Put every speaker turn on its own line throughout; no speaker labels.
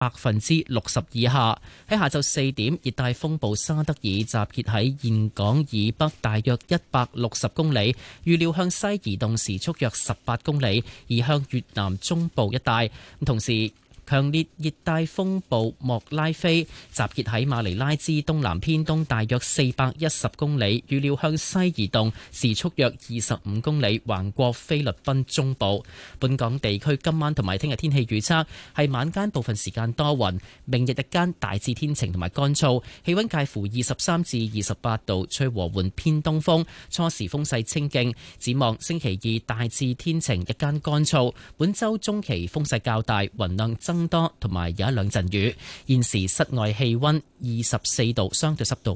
60%以下。喺下晝4點，熱帶風暴沙德爾集結喺峴港以北大約160公里，預料向西移動，時速約18公里，移向越南中部一帶。同時，強烈熱帶風暴莫拉菲集結喺馬尼拉之東南偏東大約410公里，預料向西移動，時速約25公里，橫過菲律賓中部。本港地區今晚同埋聽日天氣預測係晚間部分時間多雲，明日日間大致天晴同埋乾燥，氣溫介乎23至28度，吹和緩偏東風，初時風勢清勁。展望星期二大致天晴，日間乾燥。本週中期風勢較大，雲量增多，同埋有一兩陣雨。現時室外氣溫24度，相對濕度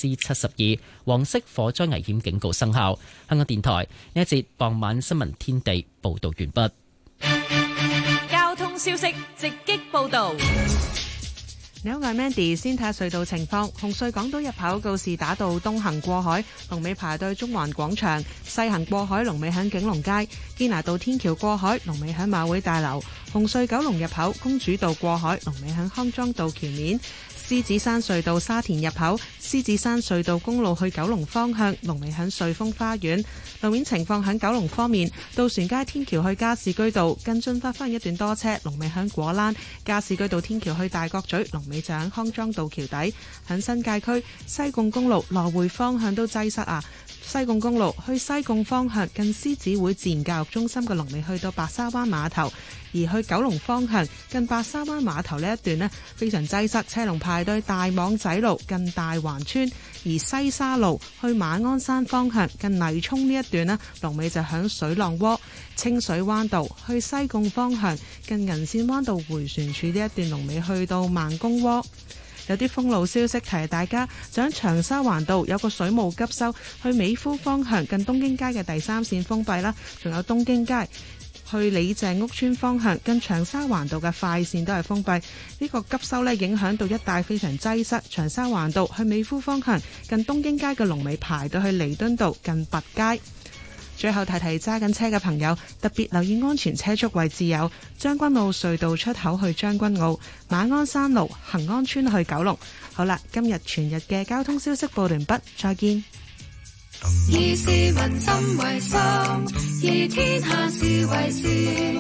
72%。黃色火災危險警告生效。香港電台呢一節傍晚新聞天地報道完畢。
交通消息直擊報道。
你好，我係 Mandy， 先睇下隧道情況。紅隧港島入口告士打道東行過海，龍尾排隊中環廣場；西行過海，龍尾響景隆街。堅拿道天橋過海，龍尾響馬會大樓。紅隧九龍入口公主道過海，龍尾響康莊道橋面。獅子山隧道沙田入口，獅子山隧道公路去九龍方向，龍尾響瑞豐花園。路面情況響九龍方面，渡船街天橋去加士居道跟進發翻一段多車，龍尾響果欄；加士居道天橋去大角咀，龍尾就響康莊道橋底。響新界區西貢公路來回方向都擠塞啊！西貢公路去西貢方向近獅子會自然教育中心嘅龍尾去到白沙灣碼頭，而去九龍方向近白沙灣碼頭呢一段呢，非常擠塞，車龍排隊大網仔路近大環村，而西沙路去馬鞍山方向近泥涌呢一段呢，龍尾就響水浪窩。清水灣道去西貢方向近銀線灣道迴旋處呢一段龍尾去到孟公窩。有啲封路消息提大家，就喺長沙灣道有個水務急修，去美孚方向近東京街嘅第三線封閉啦，仲有東京街去李鄭屋村方向近長沙灣道嘅快線都係封閉。呢個急修呢，影響到一帶非常擠塞，長沙灣道去美孚方向近東京街嘅龍尾排到去彌敦道近拔街。最後提揸緊車嘅朋友，特別留意安全車速位置有將軍澳隧道出口去將軍澳、馬鞍山路恒安村去九龍。好啦，今日全日嘅交通消息報完畢，再見。
以市民心為心，以天下事為事。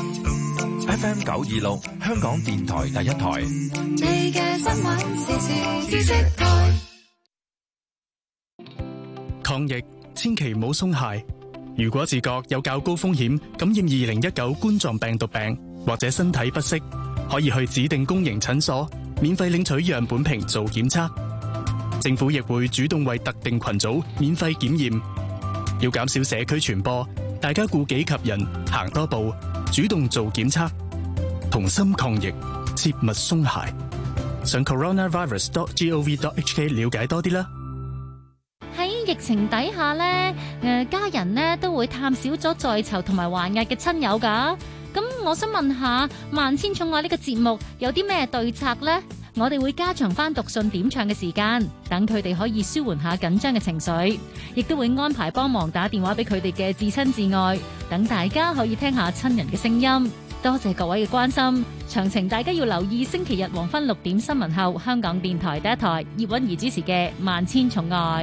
FM 926香港電台第一台。
你嘅新聞時事知識台。
抗疫千祈唔好鬆懈。如果自覺有較高風險感染2019冠狀病毒病，或者身體不適，可以去指定公營診所免費領取樣本瓶做檢測。政府亦會主動為特定群組免費檢驗。要減少社區傳播，大家顧己及人，行多步，主動做檢測，同心抗疫，切勿鬆懈。上 coronavirus.gov.hk 了解多啲啦。
疫情底下呢，家人呢都會探少咗在囚同埋還押嘅親友噶。咁我想問下，萬千寵愛呢個節目有啲咩對策呢？我哋會加長翻讀信點唱嘅時間，等佢哋可以舒緩下緊張嘅情緒，亦都會安排幫忙打電話俾佢哋嘅至親至愛，等大家可以聽下親人嘅聲音。多謝各位嘅關心，詳情大家要留意星期日黃昏6點新聞後，香港電台第一台葉韻儀主持嘅《萬千寵愛》。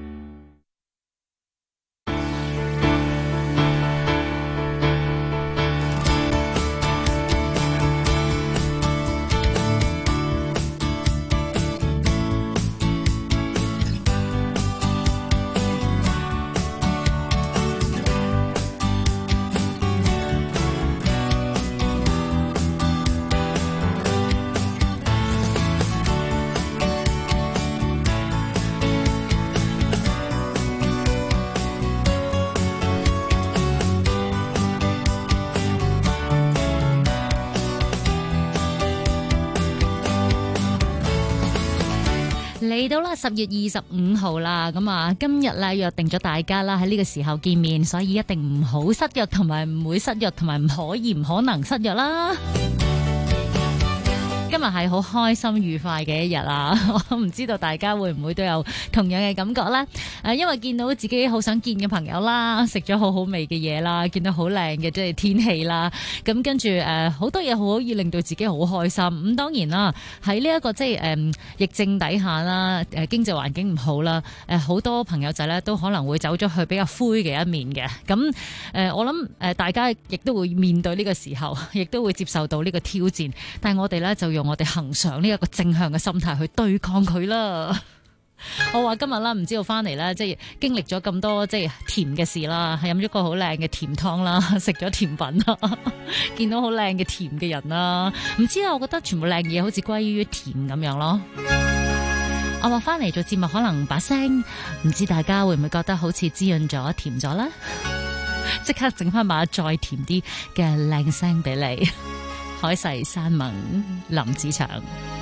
嚟到啦10月25號啦，咁啊今日咧約定咗大家啦喺呢個時候見面，所以一定唔好失約，同埋唔會失約，同埋唔可以唔可能失約啦。 今日係好開心愉快嘅一日啊！我唔知道大家會唔會都有同樣嘅感覺呢？因為見到自己好想見嘅朋友啦，食咗好好味嘅嘢啦，見到好靚嘅即係天氣啦，咁跟住好多嘢可以令到自己好開心。咁當然啦，喺呢一個即係疫症底下啦，經濟環境唔好啦，好多朋友仔咧都可能會走咗去比較灰嘅一面嘅。咁我諗大家亦都會面對呢個時候，亦都會接受到呢個挑戰。但係我哋咧就用我哋恆常呢一個正向嘅心態去對抗佢啦。我話今日啦，唔知道翻嚟咧，即係經歷咗咁多即係甜嘅事啦，係飲咗個好靚嘅甜湯啦，食咗甜品啦，見到好靚嘅甜嘅人啦，唔知啊，我覺得全部靚嘢好似歸於甜咁樣咯。我話翻嚟做節目，可能把聲唔知大家會唔會覺得好似滋潤咗、甜咗咧？即刻整翻把再甜啲嘅靚聲俾你。海誓山盟，林子祥。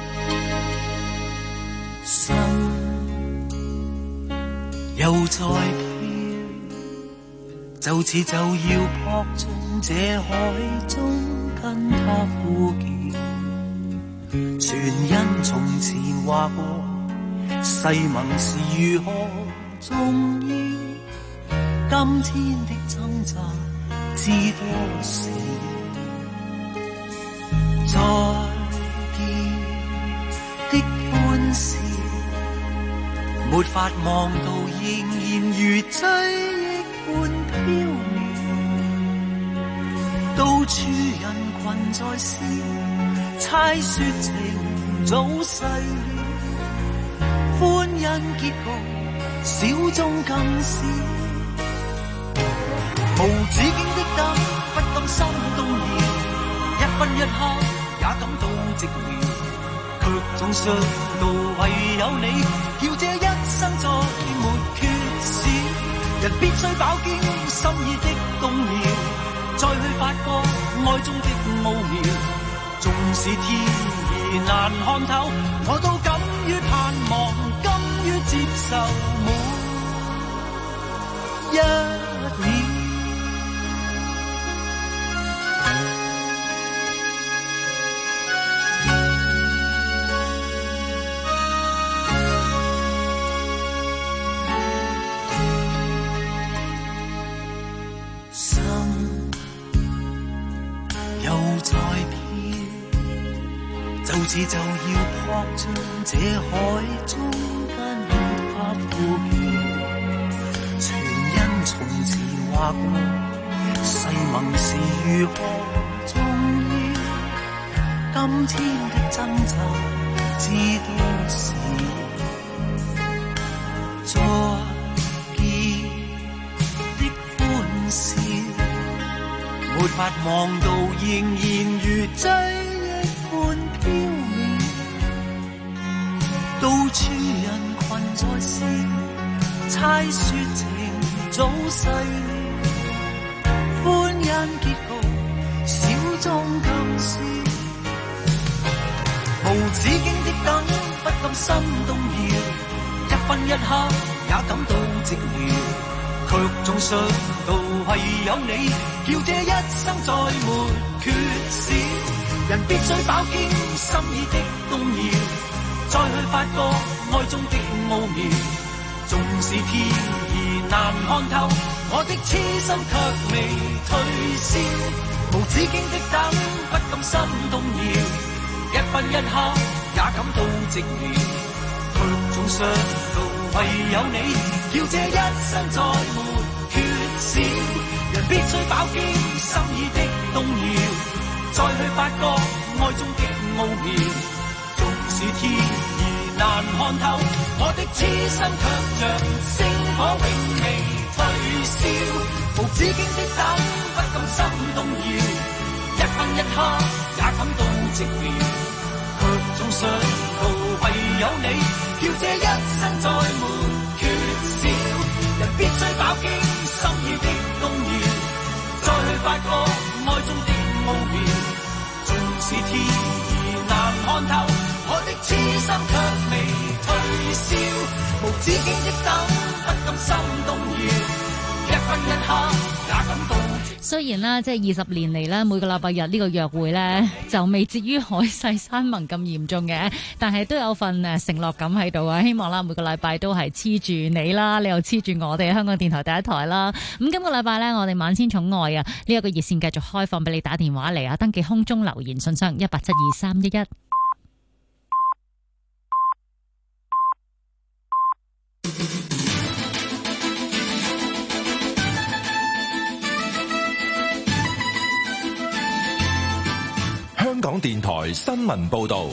心又再飄，就似就要撲進這海中，跟他呼叫。全因從前話過，誓盟是如何重要。今天的掙扎知多少？再見的歡笑，沒法望到，仍然如追憶般飄渺。到處人群在笑，猜說情早逝了，歡欣結局小中更少。無止境的等，不甘心動搖，一分一刻也感到寂寥，卻總想到唯有你，叫這一生再沒缺少。人必須飽經心意的動搖，再去發覺愛中的奧妙。縱使天意難看透，我都敢於盼望，甘於接受每一秒。就似就要撲進這海中，跟他呼叫。全因從前話過，誓盟是如何重要。今天的掙扎知多少？再見的歡笑，沒法望到，仍然如追憶般飄渺。到處人群在笑，猜說情早逝了，歡欣結局小中更少。無止境的等，不甘心動搖，一分一刻也感到寂寥，卻總想到唯有你，叫這一生再沒缺少。人必須飽經心意的動搖，再去發覺愛中的奧妙。縱使天意難看透，我的痴心卻未退燒。無止境的等，不甘心動搖，一分一刻也感到寂寥，卻總想到唯有你，叫這一生再沒缺少。人必須飽經心意的動搖，再去發覺愛中的奧妙。縱使天意難看透，我的痴心卻像星火永未退燒。無止境的等，不甘心動搖，一分一刻也感到寂寥，卻總想到唯有你，叫這一生再沒缺少。人必須飽經心意的動搖，再去發覺愛中的奧妙。縱使天意難看透，我的痴心卻未退燒。無止境的等，不甘心動搖，一分一刻也感到寂寥。
雖然啦，即係20年嚟啦，每個禮拜日呢個約會呢，就未至於海誓山盟咁嚴重嘅，但係都有份承諾感喺度啊！希望啦，每個禮拜都係黐住你啦，你又黐住我哋香港電台第一台啦。咁今個禮拜呢，我哋萬千寵愛啊，呢一個熱線繼續開放俾你打電話嚟啊，登記空中留言信箱1872311。
香港電台新聞報道，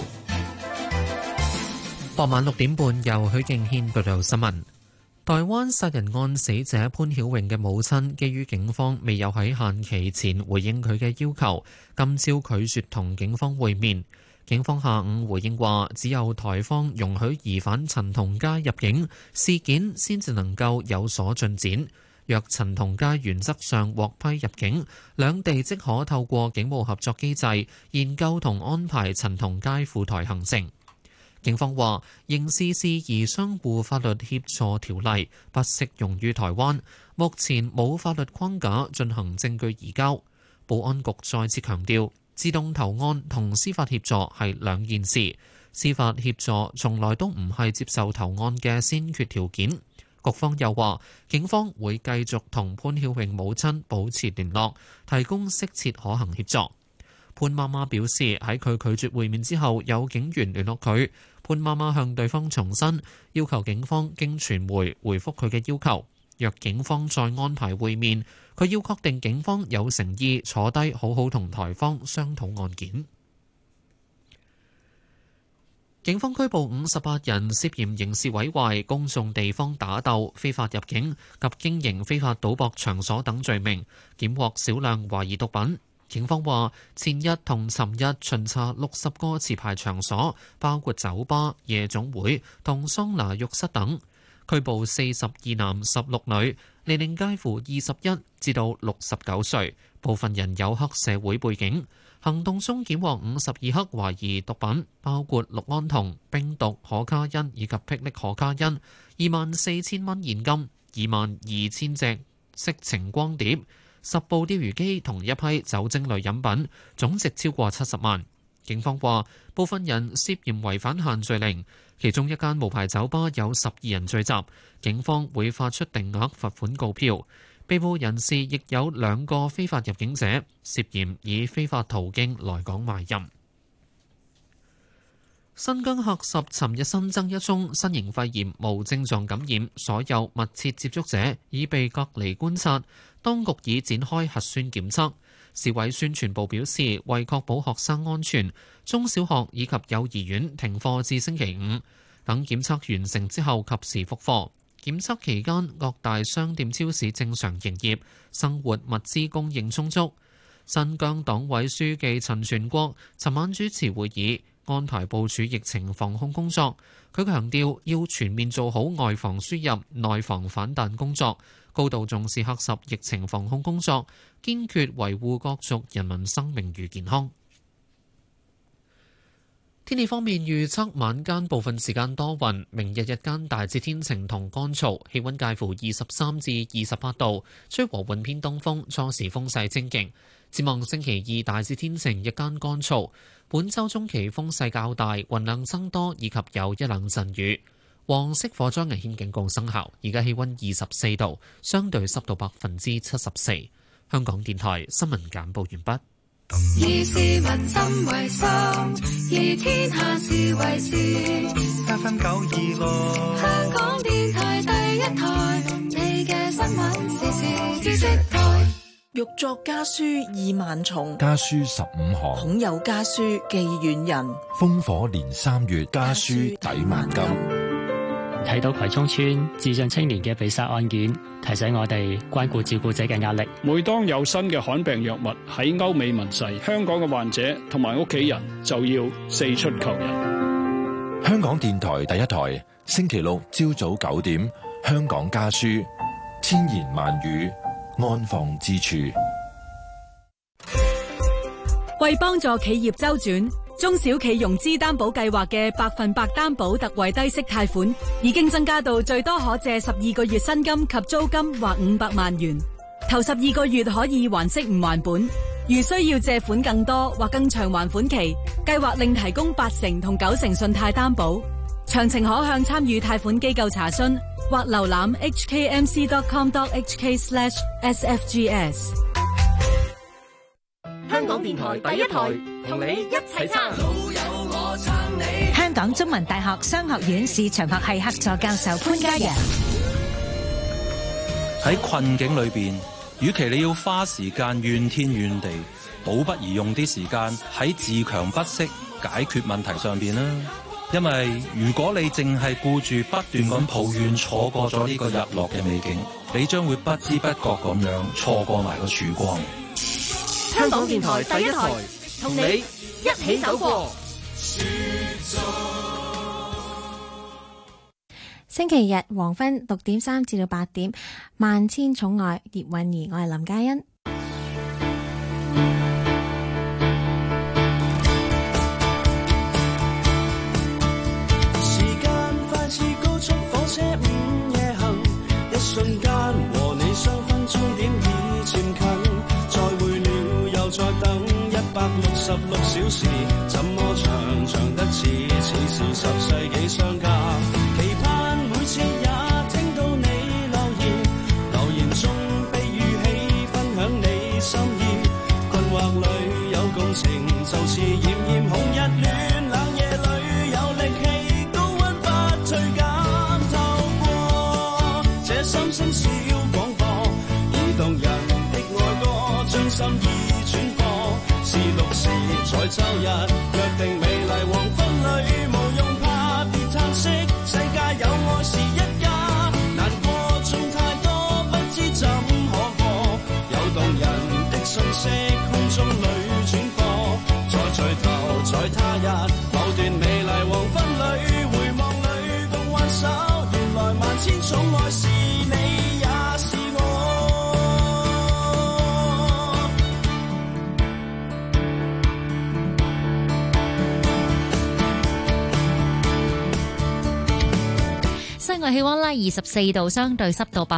傍晚6點半由許敬軒報道新聞。台灣殺人案死者潘曉穎嘅母親，基於警方未有喺限期前回應佢嘅要求，今朝拒絕同警方會面。警方下午回應話，只有台方容許疑犯陳同佳入境，事件先至能夠有所進展。若陳同佳原則上獲批入境，兩地即可透過警務合作機制研究同安排陳同佳赴台行政。警方話，刑事事宜相互法律協助條例不適用於台灣，目前冇法律框架進行證據移交。保安局再次強調，自動投案同司法協助係兩件事，司法協助從來都唔係接受投案嘅先決條件。局方又話，警方會繼續同潘曉穎母親保持聯絡，提供適切可行協助。潘媽媽表示，喺佢拒絕會面之後，有警員聯絡佢。潘媽媽向對方重申，要求警方經傳媒回覆佢嘅要求。若警方再安排會面，佢要確定警方有誠意坐低好好同台方商討案件。警方拘捕58人，涉嫌刑事毀壞、公眾地方打鬥、非法入境及經營非法賭博場所等罪名，檢獲少量懷疑毒品。警方話，前日同尋日巡查60個持牌場所，包括酒吧、夜總會同桑拿浴室等，拘捕42男16女，年齡介乎21至到69歲，部分人有黑社會背景。行動中檢獲52克懷疑毒品，包括氯胺酮、冰毒、可卡因以及霹靂可卡因，24,000蚊現金，22,000隻色情光碟，10部釣魚機同一批酒精類飲品，總值超過70萬。警方話，部分人涉嫌違反限聚令，其中一間無牌酒吧有12人聚集，警方會發出定額罰款告票。被捕人士亦有2個非法入境者，涉嫌以非法途徑來港賣淫。新疆喀什尋日新增一宗新型肺炎無症狀感染，所有密切接觸者已被隔離觀察，當局已展開核酸檢測。市委宣傳部表示，為確保學生安全，中小學以及幼兒園停課至星期5，等檢測完成之後及時復課。檢測期間，各大商店超市正常營業，生活物資供應充足。新疆黨委書記陳全國尋晚主持會議，安排部署疫情防控工作。佢強調要全面做好外防輸入、內防反彈工作，高度重視喀什疫情防控工作，堅決維護各族人民生命與健康。天氣方面，預測晚間部分時間多雲，明日日間大致天晴同乾燥，氣溫介乎23至28度，吹和緩偏東風，初時風勢清勁。展望星期二大致天晴，日間乾燥。本週中期風勢較大，雲量增多，以及有一兩陣雨。黃色火災危險警告生效。而家氣溫24度，相對濕度74%。香港電台新聞簡報完畢。
以市民心為心，以天下事為事。
FM 926，
香港電台第一台，你嘅新聞時事知識台。
欲作家書意萬重，
家書15行，
恐有家書寄遠人。
烽火連3月，家書抵萬金。
睇到葵涌村智障青年嘅被殺案件，提醒我哋關顧照顧者嘅壓力。
每當有新嘅罕病藥物喺歐美問世，香港嘅患者同埋屋企人就要四出求人。
香港電台第一台，星期六朝早9點，香港家書，千言萬語，安放之處。
為幫助企業周轉，中小企融資擔保計劃嘅100%擔保特惠低息貸款已經增加到最多可借12個月薪金及租金或500萬元。 頭12個月可以還息唔還本。如需要借款更多或更長還款期，計劃另提供80%同90%信貸擔保。詳情可向參與貸款機構查詢，或瀏覽 hkmc.com.hk/sfgs。
香港電台第一台，同你一齊撐。老友我撐你。
香港中文大學商學院市場學系客座教授潘嘉陽。
喺困境裏邊，與其你要花時間怨天怨地，倒不如用啲時間喺自強不息解決問題上邊啦。因為如果你淨係顧住不斷咁抱怨錯過咗呢個日落嘅美景，你將會不知不覺咁樣錯過埋個曙光。
香港電台第一台，同你一起走過。
星期日黃昏6點3至到8點，萬千寵愛葉韻儀，我係林嘉欣。
時間快似高速火車午夜行，一瞬間和你相分，終點已漸近，再會了又再等166小時，怎麼長長得似是10世紀相隔，期盼每次也聽到你留言中被語氣分享你心意，困惑裏有共情，就似炎炎紅日暖，冷夜裏有力氣，高溫不退減，透過這心聲小廣播，移動人的愛歌，將心意轉播，是6時在週日，約定美麗黃昏裏，無用怕別嘆息，世界有愛是一家，難過仲太多，不知怎可過，有動人的訊息，空中裏轉播，再聚頭在他日，某段美麗黃昏裏，回望裏共挽手，原來萬千寵愛是你也是我。
室外氣溫咧24度，相對濕度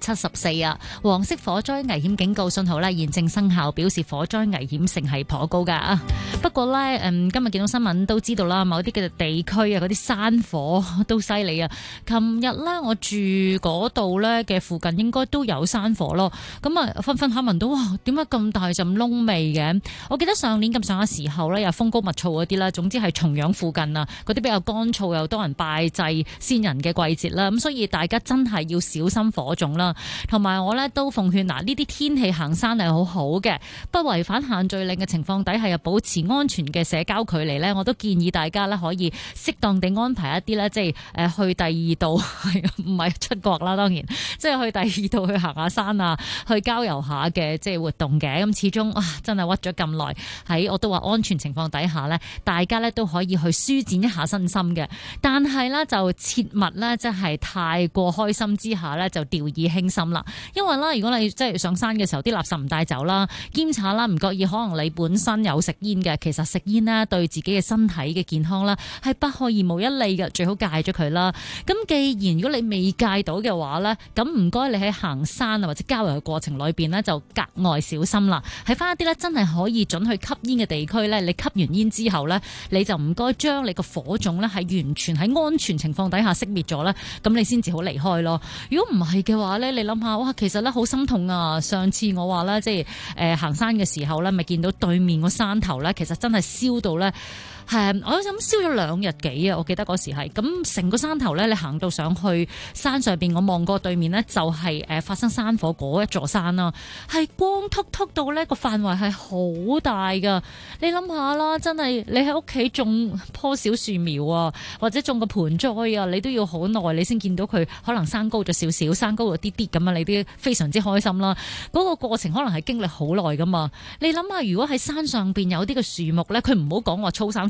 74%啊。黃色火災危險警告信號咧現正生效，表示火災危險性係頗高噶。不過咧，今日見到新聞都知道啦，某啲嘅地區啊，嗰啲山火都犀利啊。琴日咧，我住嗰度咧嘅附近應該都有山火咯。咁啊，瞓下聞到哇，點解咁大陣燶味嘅？我記得上年咁上下時候咧，有風高物燥嗰啲啦，總之係重陽附近啊，嗰啲比較乾燥又多人拜祭先人嘅季節啦，咁所以大家真係要小心火種啦。同埋我咧都奉勸嗱，呢啲天氣行山係好好嘅，不違反限聚令嘅情況底下，又保持安全嘅社交距離咧，我都建議大家咧可以適當地安排一啲咧，即係去第二度，唔係出國啦，當然即係去第二度去行下山啊，去郊遊下嘅即係活動嘅。咁始終真係屈咗咁耐，喺我都話安全情況底下咧，大家咧都可以去舒展一下身心嘅。但係咧就切勿咧即係太過開心之下咧就掉以輕心啦。因為啦，如果你即係上山嘅時候啲垃圾唔帶走啦，兼且啦唔覺意可能你本身有食煙嘅，其實食煙咧對自己嘅身體嘅健康啦係不可以無一利嘅，最好戒咗佢啦。咁既然如果你未戒到嘅話咧，咁唔該你喺行山啊或者郊遊嘅過程裏邊咧就格外小心啦。喺翻一啲咧真係可以準去吸煙嘅地區咧，你吸完煙之後咧，你就唔該將你個火種咧係完全喺安全情況底下熄滅咗咧，咁你先至好離開咯。如果唔係嘅話咧，你諗下哇，其實咧好心痛啊！上次我話咧，即係行山嘅時候咧，咪見到對面個山頭咧，其實真係燒到咧。係，我諗燒咗2日幾啊！我記得嗰時係咁，成個山頭咧，你行到上去山上邊，我望過對面呢，就係發生山火嗰一座山啦，係光禿禿到呢個範圍係好大噶。你諗下啦，真係你喺屋企種棵小樹苗啊，或者種個盆栽啊，你都要好耐你先見到佢可能生高咗少少，生高咗啲啲咁啊，你都非常之開心啦。嗰個過程可能係經歷好耐噶嘛。你諗下，如果喺山上邊有啲嘅樹木咧，佢唔好講話粗生粗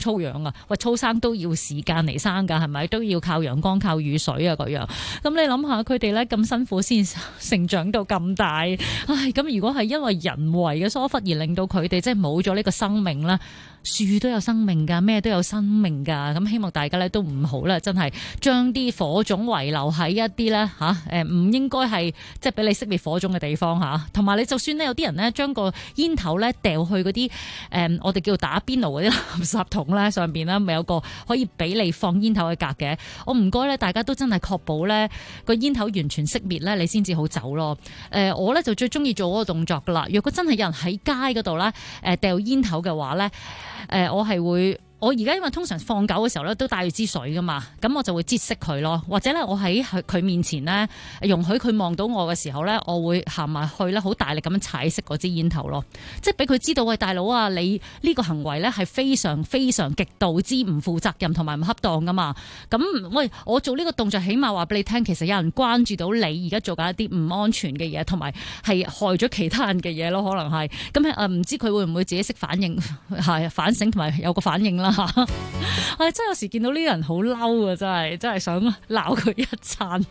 粗養啊？喂，粗生都要時間嚟生㗎，係咪都要靠陽光、靠雨水啊嗰樣？咁你諗下佢哋咧咁辛苦先成長到咁大，唉，咁如果係因為人為嘅疏忽而令到佢哋即係冇咗呢個生命咧？樹都有生命㗎，咩都有生命㗎。咁希望大家咧都唔好啦，真係將啲火種遺留喺一啲咧唔應該係即係俾你熄滅火種嘅地方嚇。同埋你就算咧有啲人咧將個煙頭咧掉去嗰啲我哋叫打邊爐嗰啲垃圾桶咧上邊咧，咪有個可以俾你放煙頭嘅格嘅。我唔該咧，大家都真係確保咧個煙頭完全熄滅咧，你先至好走咯。我咧就最中意做嗰個動作㗎啦。如果真係有人喺街嗰度咧掉煙頭嘅話咧。我係會，我而家因為通常放狗嘅時候咧，都帶住支水噶嘛，咁我就會擠熄佢咯，或者咧我喺佢面前咧，容許佢望到我嘅時候咧，我會行埋去咧，好大力咁樣踩熄嗰支煙頭咯，即係俾佢知道，喂大佬啊，你呢個行為咧係非常非常極度之唔負責任同埋唔恰當噶嘛，咁喂我做呢個動作，起碼話俾你聽，其實有人關注到你而家做緊一啲唔安全嘅嘢，同埋係害咗其他人嘅嘢咯，可能係，咁唔知佢會唔會自己識反應，係反省同埋有個反應啦。真係有時見到呢啲人好嬲啊！真係想鬧佢一餐。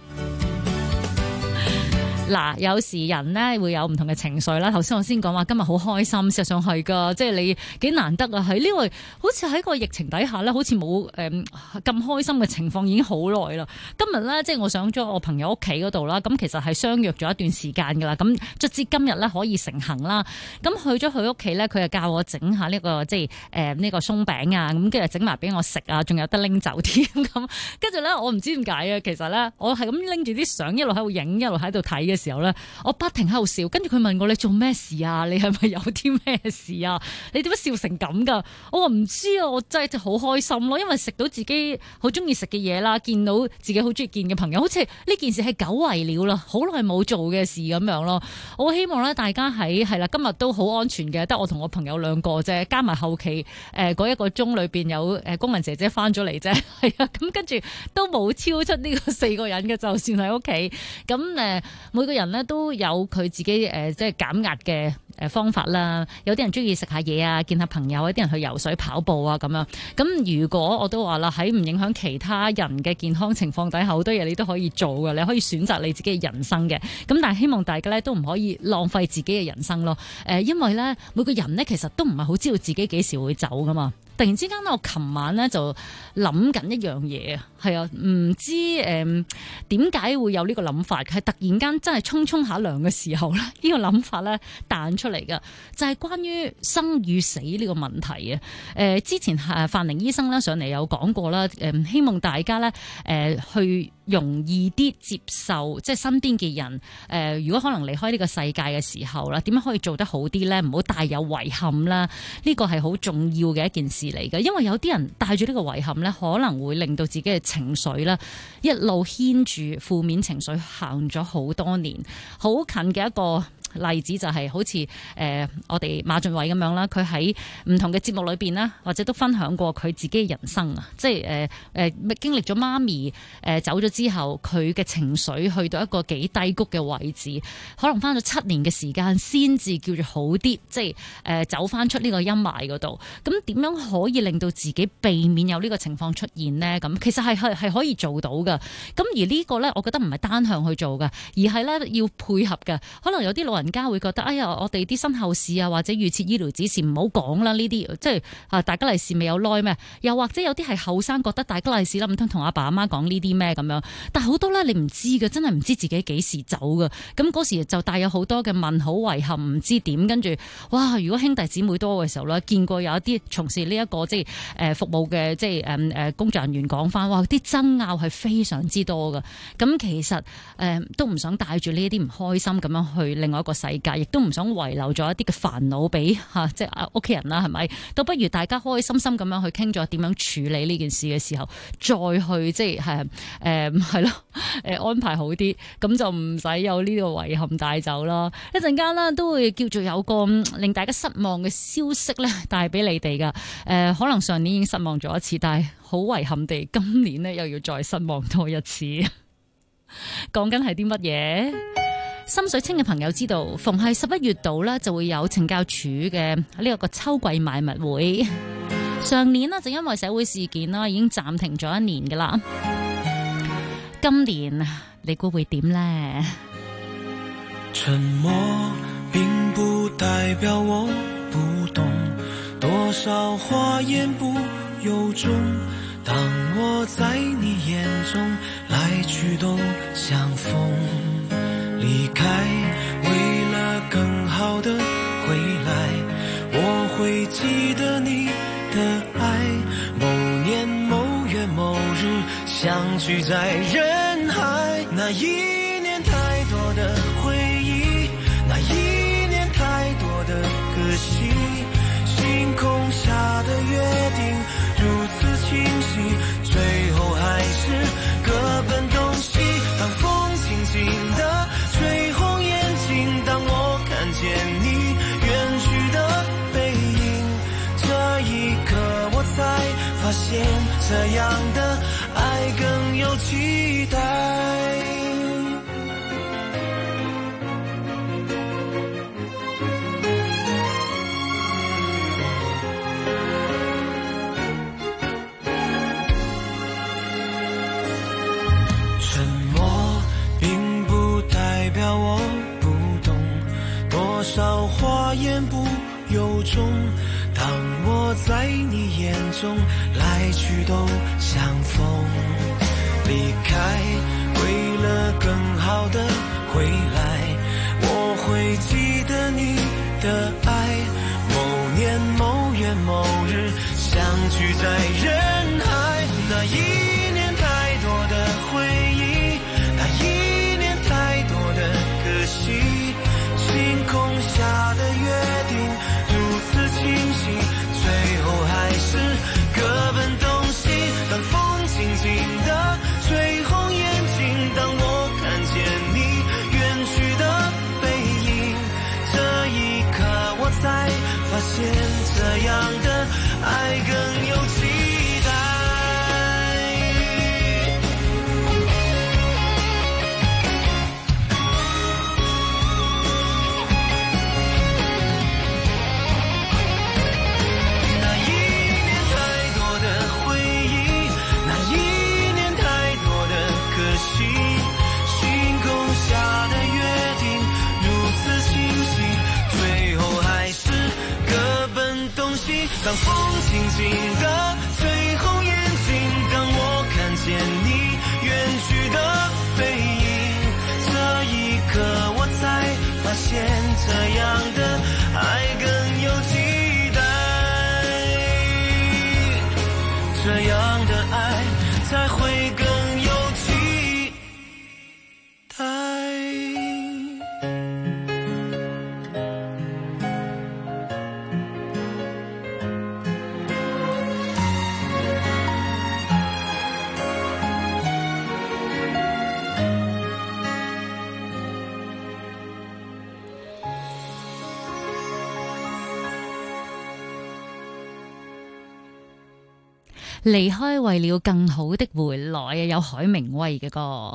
嗱，有時人咧會有唔同嘅情緒啦。頭先我先講話今日好開心，事實上係噶，即係你幾難得啊！喺呢個好似喺個疫情底下咧，好似冇咁開心嘅情況已經好耐啦。今日咧，即係我上咗我朋友屋企嗰度啦，咁其實係相約咗一段時間噶啦。咁卒之今日咧可以成行啦。咁去咗佢屋企咧，佢就教我整下呢個即係呢個鬆餅啊，咁跟住整埋俾我食啊，仲有得拎走添咁。跟住咧，我唔知點解啊，其實咧，我係咁拎住啲相一路喺度影，一路喺度睇嘅時候咧，我不停喺度笑，跟住佢問我你做咩事啊？你係咪有啲咩事啊？你點解笑成咁噶？我話唔知啊，我真係好開心咯，因為食到自己好中意食嘅嘢啦，見到自己好中意見嘅朋友，好似呢件事係久違了啦，好耐冇做嘅事咁樣咯。我希望咧大家係啦，今日都好安全嘅，得我同我朋友兩個啫，加埋後期嗰1個鐘裏邊有工人姐姐翻咗嚟啫，係啊，咁跟住都冇超出呢個4個人嘅，就算喺屋企咁每個人咧都有佢自己即係減壓嘅方法啦。有啲人中意食下嘢啊，見下朋友，有啲人去游水、跑步啊咁樣。咁如果我都話啦，喺唔影響其他人嘅健康情況底下，好多嘢你都可以做嘅，你可以選擇你自己嘅人生嘅。咁但係希望大家咧都唔可以浪費自己嘅人生咯。因為咧每個人咧其實都唔係好知道自己幾時會走噶嘛。突然之間咧，我琴晚咧就諗緊一樣嘢啊，係啊，唔知點解會有呢個諗法，係突然間真係沖下涼嘅時候咧，呢個諗法咧彈出嚟嘅，就係關於生與死呢個問題啊。之前范寧醫生咧上嚟有講過啦，希望大家咧去容易啲接受，即係身邊嘅人如果可能離開呢個世界嘅時候啦，點樣可以做得好啲咧？唔好帶有遺憾啦，呢個係好重要嘅一件事嚟嘅。因為有啲人帶住呢個遺憾咧，可能會令到自己嘅情緒咧一路牽住負面情緒行咗好多年，好近嘅一個例子就係好似我哋馬俊偉咁樣啦，佢喺唔同嘅節目裏邊啦，或者都分享過佢自己嘅人生啊，即係經歷咗媽咪走咗之後，佢嘅情緒去到一個幾低谷嘅位置，可能翻咗7年嘅時間先至叫做好啲，即係走翻出呢個陰霾嗰度。咁點樣可以令到自己避免有呢個情況出現呢？咁其實係可以做到㗎。咁而呢個呢，我覺得唔係單向去做㗎，而係呢要配合㗎。可能有啲老人家會覺得，哎呀，我哋啲身後事啊，或者預設醫療指示唔好講啦，呢啲即係大吉利是未有耐咩？又或者有啲係後生覺得大吉利是啦，唔通同阿爸阿媽講呢啲咩咁樣？但係好多咧，你唔知嘅，真係唔知自己幾時走㗎。咁嗰時就帶有好多嘅問號、遺憾，唔知點。跟住，哇！如果兄弟姊妹多嘅時候咧，見過有一啲從事呢一個即係服務嘅即係工作人員講翻，哇！啲爭拗係非常之多㗎。咁其實都唔想帶住呢一啲唔開心咁樣去另外一個世界，亦都唔想遺留咗一啲嘅煩惱俾即係屋企人啦，係咪？倒不如大家開開心心咁樣去傾咗點樣處理呢件事嘅時候，再去即係係咯安排好啲，咁就唔使有呢個遺憾帶走啦。一陣間啦，都會叫做有個令大家失望嘅消息咧，帶俾你哋噶。可能上年已經失望咗一次，但係好遺憾地，今年呢又要再失望多一次。講緊係啲乜嘢？心水清嘅朋友知道，逢係11月度咧就會有懲教署嘅呢個秋季賣物會。 上年呢，就因為社會事件啦，已經暫停咗1年噶啦。今年你估會點呢？
沉默並不代表我不懂，多少話言不由衷，當我在你眼中來去都相逢，離開為了更好的回來，我會記得你的愛，某年某月某日相聚在人海，那一年太多的回憶，那一年太多的可惜，星空下的約定如此清晰，最後還是各奔東西，當風輕輕地吹紅眼睛，當我看見你遠去的背影，這一刻我才發現這樣的愛更有期待。沉默並不代表我不懂，多少話言不由衷，當我在你眼中來去都相逢，離開為了更好的回來，我會記得你的愛，某年某月某日相聚在人海，那一年太多的回憶，那一年太多的可惜，星空下的約定如此清晰，最後還是各奔東西，當風輕輕地吹紅眼睛，當我看見你遠去的背影，這一刻我才發現這樣的愛更有期待。那一年太多的回憶，那一年太多的可惜，星空下的約定如此清晰，最後還是各奔東西，當風輕輕地吹紅眼睛，當我看見你遠去的背影，這一刻我才發現這樣的愛更有期待，這樣的愛才會更有期待。
離開為了更好的回來啊，有海明威嘅歌。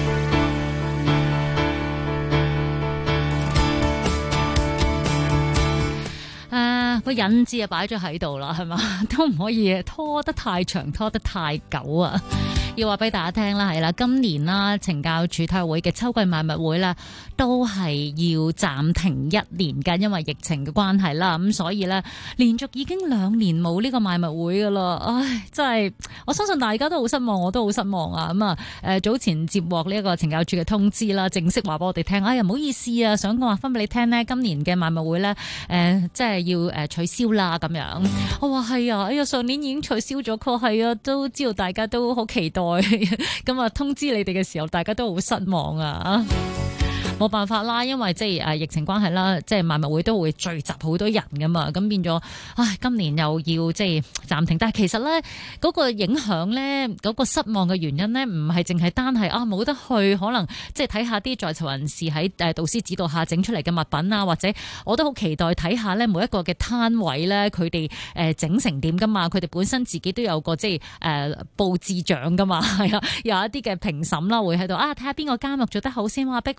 個引子啊擺咗喺度啦，係嘛，都唔可以拖得太長，拖得太久啊！要話俾大家聽啦，係啦，今年啦，懲教署體育會嘅秋季賣物會啦，都係要暫停1年㗎，因為疫情嘅關係啦，咁所以咧，連續已經2年冇呢個賣物會噶啦，唉，真係，我相信大家都好失望，我都好失望啊！咁啊，早前接獲呢一個懲教署嘅通知啦，正式話俾我哋聽，哎呀，唔好意思啊，想講話分俾你聽呢，今年嘅賣物會咧，即係要取消啦咁樣。我話係啊，哎呀，上年已經取消咗，確係啊，都知道大家都好期待。咁啊，通知你哋嘅時候，大家都好失望啊！冇辦法啦，因為即係疫情關係啦，即係賣物會都會聚集好多人噶嘛，咁變咗，唉，今年又要即係暫停。但係其實咧，嗰個影響咧，嗰個失望嘅原因咧，唔係淨係單係啊冇得去，可能即係睇下啲在囚人士喺導師指導下整出嚟嘅物品啊，或者我都好期待睇下咧每一個嘅攤位咧，佢哋整成點噶嘛，佢哋本身自己都有個即係佈置獎噶嘛，係啊，有一啲嘅評審啦會喺度啊睇下邊個監獄做得好先，話碧谷做得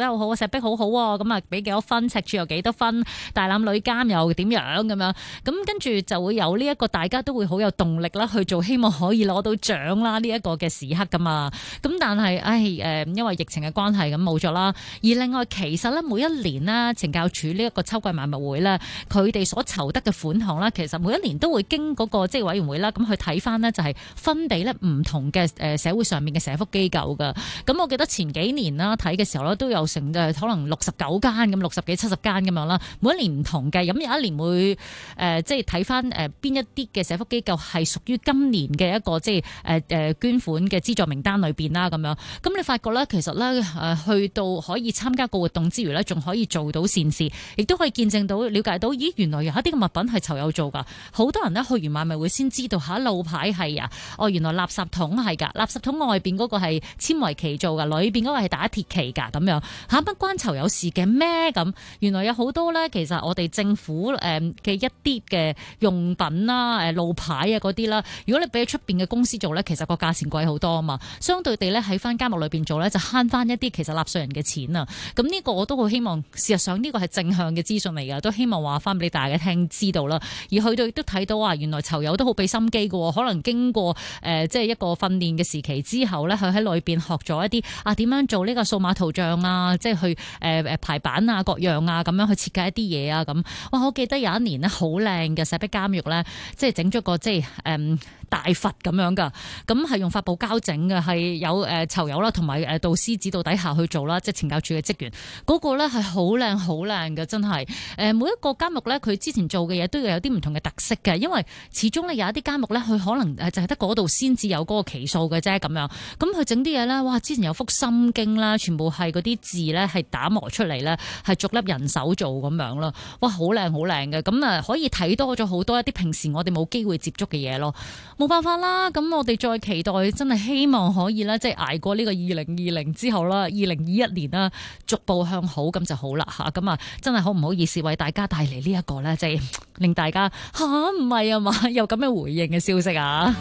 好好，石壁好好喎，咁啊俾幾多分，赤柱又幾多分，大欖女監又點樣咁樣，咁跟住就會有呢一個大家都會好有動力啦去做，希望可以攞到獎啦呢一個嘅時刻噶嘛。咁但係因為疫情嘅關係咁冇咗啦。而另外其實咧每一年呢，懲教署呢一個秋季賣物會咧，佢哋所籌得嘅款項咧，其實每一年都會經嗰個即係委員會啦，咁去睇翻呢，就係分俾咧唔同嘅社會上面嘅社福機構噶。咁我記得前幾年啦睇嘅時候咧，都有成可能69間咁60幾70間咁樣啦，每一年唔同嘅。咁有一年會即係睇翻邊一啲嘅社福機構係屬於今年嘅一個即係捐款嘅資助名單裏邊啦咁樣。咁你發覺咧，其實咧去到可以參加個活動之餘咧，仲可以做到善事，亦都可以見證到了解到，咦原來有一啲嘅物品係囚友做㗎。好多人咧去完賣物會先知道嚇，路牌係啊，原來垃圾桶係㗎，垃圾桶外邊嗰個係纖維旗做㗎，裏邊嗰個係打鐵旗㗎咁樣嚇，乜關囚友事嘅咩咁？原來有好多咧，其實我哋政府嘅一啲嘅用品啦、路牌啊嗰啲啦，如果你俾出邊嘅公司做咧，其實個價錢貴好多啊嘛。相對地咧喺翻監獄裏邊做咧，就慳翻一啲其實納稅人嘅錢啊。咁呢個我都好希望，事實上呢個係正向嘅資訊嚟㗎，都希望話翻俾大家聽知道啦。而去到亦都睇到啊，原來囚友都好俾心機㗎，可能經過即係一個訓練嘅時期之後咧，佢喺裏邊學咗一啲點樣做呢個數碼圖像啊，即係去排版啊各樣啊咁樣去設計一啲嘢啊咁。哇！我記得有一年呢，好靚嘅石壁監獄咧，即係整咗個即係大佛咁樣噶，咁係用發泡膠整嘅，係有囚友啦同埋導師指導底下去做啦，即係懲教署嘅職員嗰個咧係好靚好靚嘅，真係每一個監獄咧，佢之前做嘅嘢都要有啲唔同嘅特色嘅，因為始終咧有一啲監獄咧，佢可能就係得嗰度先至有嗰個期數嘅啫咁樣，咁佢整啲嘢咧，哇！之前有幅心經啦，全部係嗰啲字咧係打磨出嚟咧，係逐粒人手做咁樣咯，哇！好靚好靚嘅，咁可以睇多咗好多一啲平時我哋冇機會接觸嘅嘢咯。冇辦法啦，咁我哋再期待，真係希望可以啦，即係捱過呢個2020之後啦，2021年啦，逐步向好咁就好啦嚇。咁真係好唔好意思為大家帶嚟呢一個咧，即係令大家唔係啊嘛，有咁嘅回應嘅消息啊！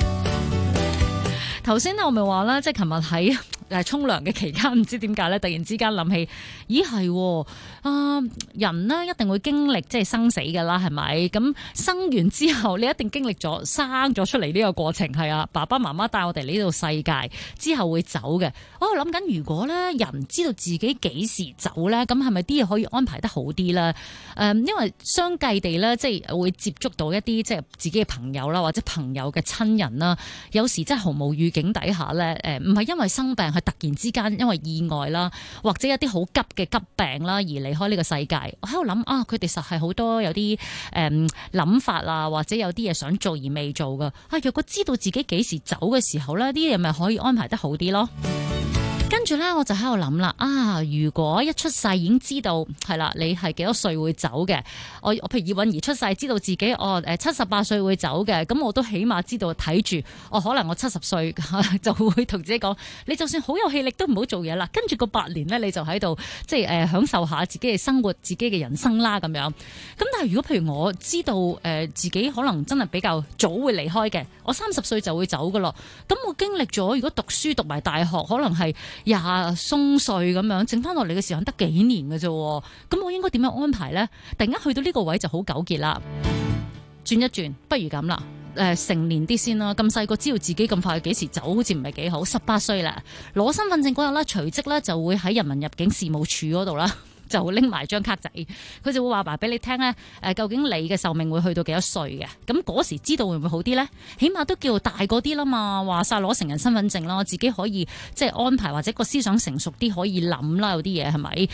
頭先我咪話啦，即係琴日喺沖涼嘅期間，唔知點解咧，突然之間諗起，咦係人呢一定會經歷即係生死㗎啦，係咪？咁生完之後，你一定經歷咗生咗出嚟呢個過程，係啊，爸爸媽媽帶我哋呢度世界之後會走嘅。我諗緊，如果咧人知道自己幾時走咧，咁係咪啲嘢可以安排得好啲咧？因為相繼地咧，即係會接觸到一啲即係自己嘅朋友啦，或者朋友嘅親人啦，有時真係毫無預警底下咧，唔係因為生病，係突然之間因為意外啦，或者一啲好急嘅急病啦而離開呢個世界。我喺度諗佢哋實係好多有啲諗法啊，或者有啲嘢想做而未做噶。若果知道自己幾時走嘅時候咧，啲嘢咪可以安排得好啲咯。跟住咧，我就喺度諗啦，如果一出世已經知道係啦，你係幾多歲會走嘅？我譬如葉韻儀出世知道自己78歲會走嘅，咁我都起碼知道睇住，可能我70歲就會同自己講，你就算好有氣力都唔好做嘢啦。跟住個8年咧，你就喺度即係享受下自己嘅生活、自己嘅人生啦咁樣。咁但係如果譬如我知道自己可能真係比較早會離開嘅，我30歲就會走噶咯。咁我經歷咗，如果讀書讀埋大學，可能係20鬆歲咁樣，剩翻落嚟嘅時間得幾年嘅啫，咁我應該點樣安排呢？突然間去到呢個位就好糾結啦，轉一轉，不如咁啦，成年啲先啦，咁細個知道自己咁快幾時走，好似唔係幾好。18歲啦，攞身份證嗰日啦，隨即咧就會喺人民入境事務處嗰度啦，就拎埋張卡仔，佢就會話埋俾你聽咧，究竟你嘅壽命會去到幾多歲嘅？咁嗰時知道會唔會好啲呢？起碼都叫大個啲啦嘛，話晒攞成人身份證啦，自己可以即係安排，或者個思想成熟啲可以諗啦，有啲嘢係咪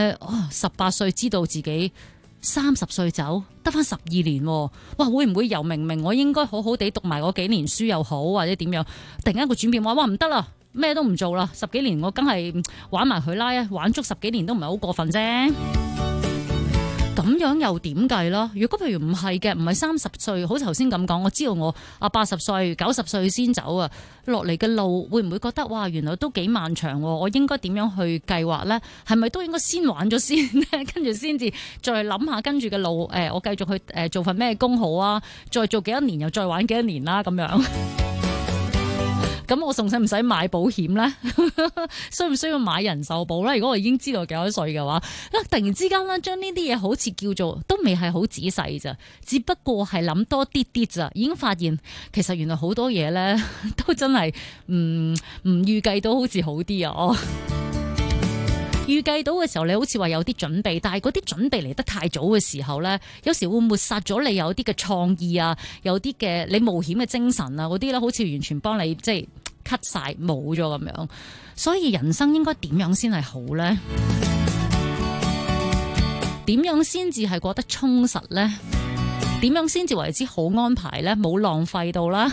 ？18歲知道自己30歲走，得翻12年，哇！會唔會由明明我應該好好地讀埋嗰幾年書又好，或者點樣，突然間個轉變話，哇唔得啦！咩都唔做啦，10幾年我梗係玩埋佢啦，玩足10幾年都唔係好過分啫。咁樣又點計啦？如果譬如唔係嘅，唔係30歲，好似頭先咁講，我知道我80歲、90歲先走啊，落嚟嘅路會唔會覺得哇，原來都幾漫長喎？我應該點樣去計劃呢？係咪都應該先玩咗先呢？跟住先至再諗下跟住嘅路，我繼續去做份咩工好啊？再做幾多年又再玩幾多年啦咁樣。
咁我仲使唔使買保險咧？需唔需要買人壽保咧？如果我已經知道幾多歲嘅話，突然之間咧將呢啲嘢好似叫做都未係好仔細咋，只不過係諗多啲啲咋，已經發現其實原來好多嘢咧都真係唔預計到好似好啲啊！預計到嘅時候，你好似話有啲準備，但係嗰啲準備嚟得太早嘅時候呢，有時會抹殺咗你有啲嘅創意啊，有啲嘅你冒險嘅精神啊，嗰啲咧好似完全幫你即係 cut 晒冇咗咁樣。所以人生應該點樣先係好呢？點樣先至係過得充實呢？點樣先至為之好安排呢？冇浪費到啦。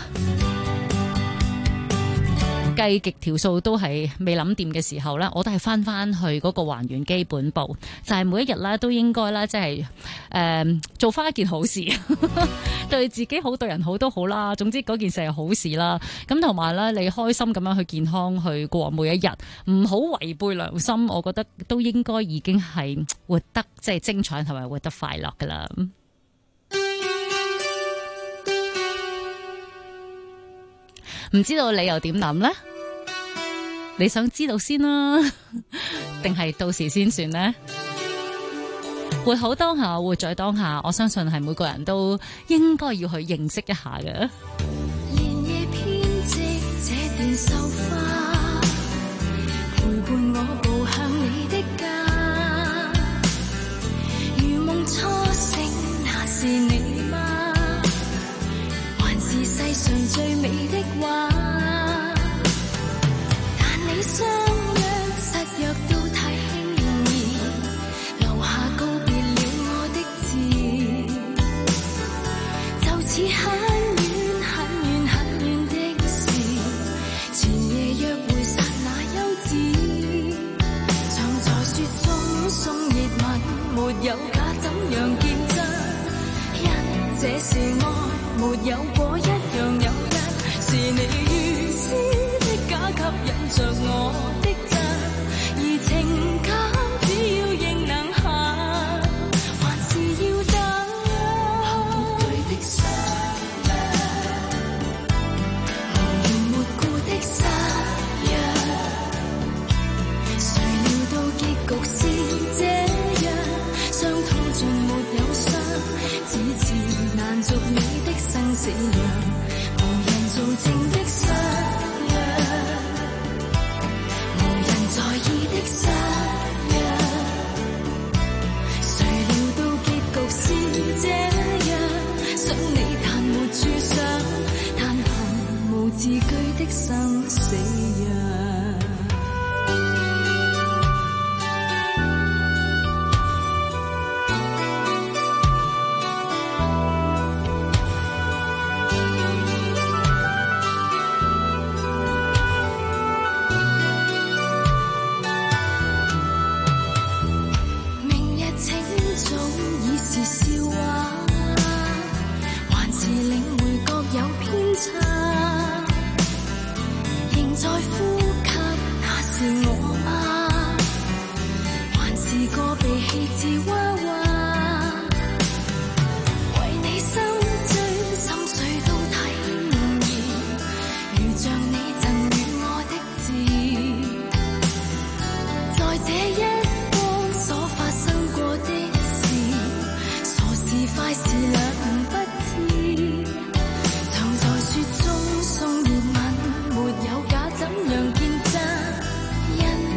計極條數都係未諗掂嘅時候呢，我都係翻去嗰個還原基本步，就係每一日咧都應該咧即係做翻一件好事，對自己好對人好都好啦。總之嗰件事係好事啦。咁同埋咧，你開心咁樣去健康去過每一日，唔好違背良心，我覺得都應該已經係活得即係精彩同埋活得快樂噶啦。唔知道你又點諗呢？你想知道先啦，定係到時先算呢？活好當下，活在當下，我相信係每個人都應該要去認識一下嘅。
連夜編織這段繡花，陪伴我步向你的家。如夢初醒，那是你嗎？還是世上最美的話？但你相約失約都太輕易，留下告別了我的字，就似很遠很遠很遠的事，前夜約會剎那休止，像在雪中送熱吻，沒有假怎樣見真？因這是愛，沒有過一樣有因，是你預先的假吸引着我的真，而情感只要仍能行，還是要等。後悔的相約，無緣沒故的失約，誰料到結局是這樣，傷痛盡沒有傷，只是難續你的生死約，無人做證的相約，無人在意的相約，誰料到結局是這樣，想你但沒處想，但憑無字句的生死約。因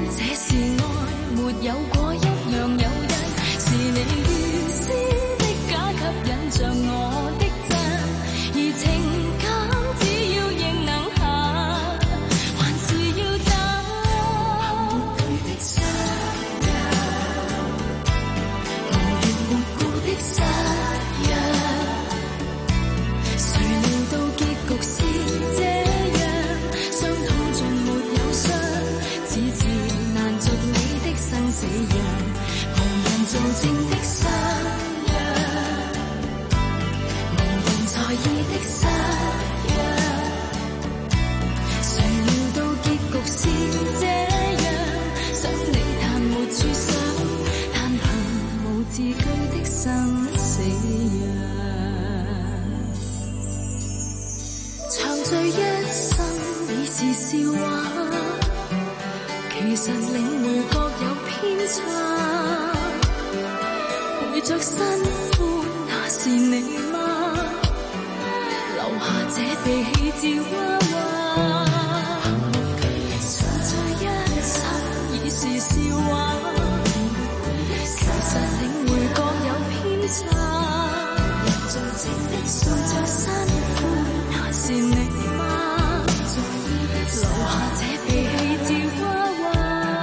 是笑話，其實領會各有偏差。陪着新歡，那是你嗎？留下這被棄置娃娃，常在一起已是笑話。其實領會各有偏差。陪着新歡，那是你嗎？留下這被棄置娃娃。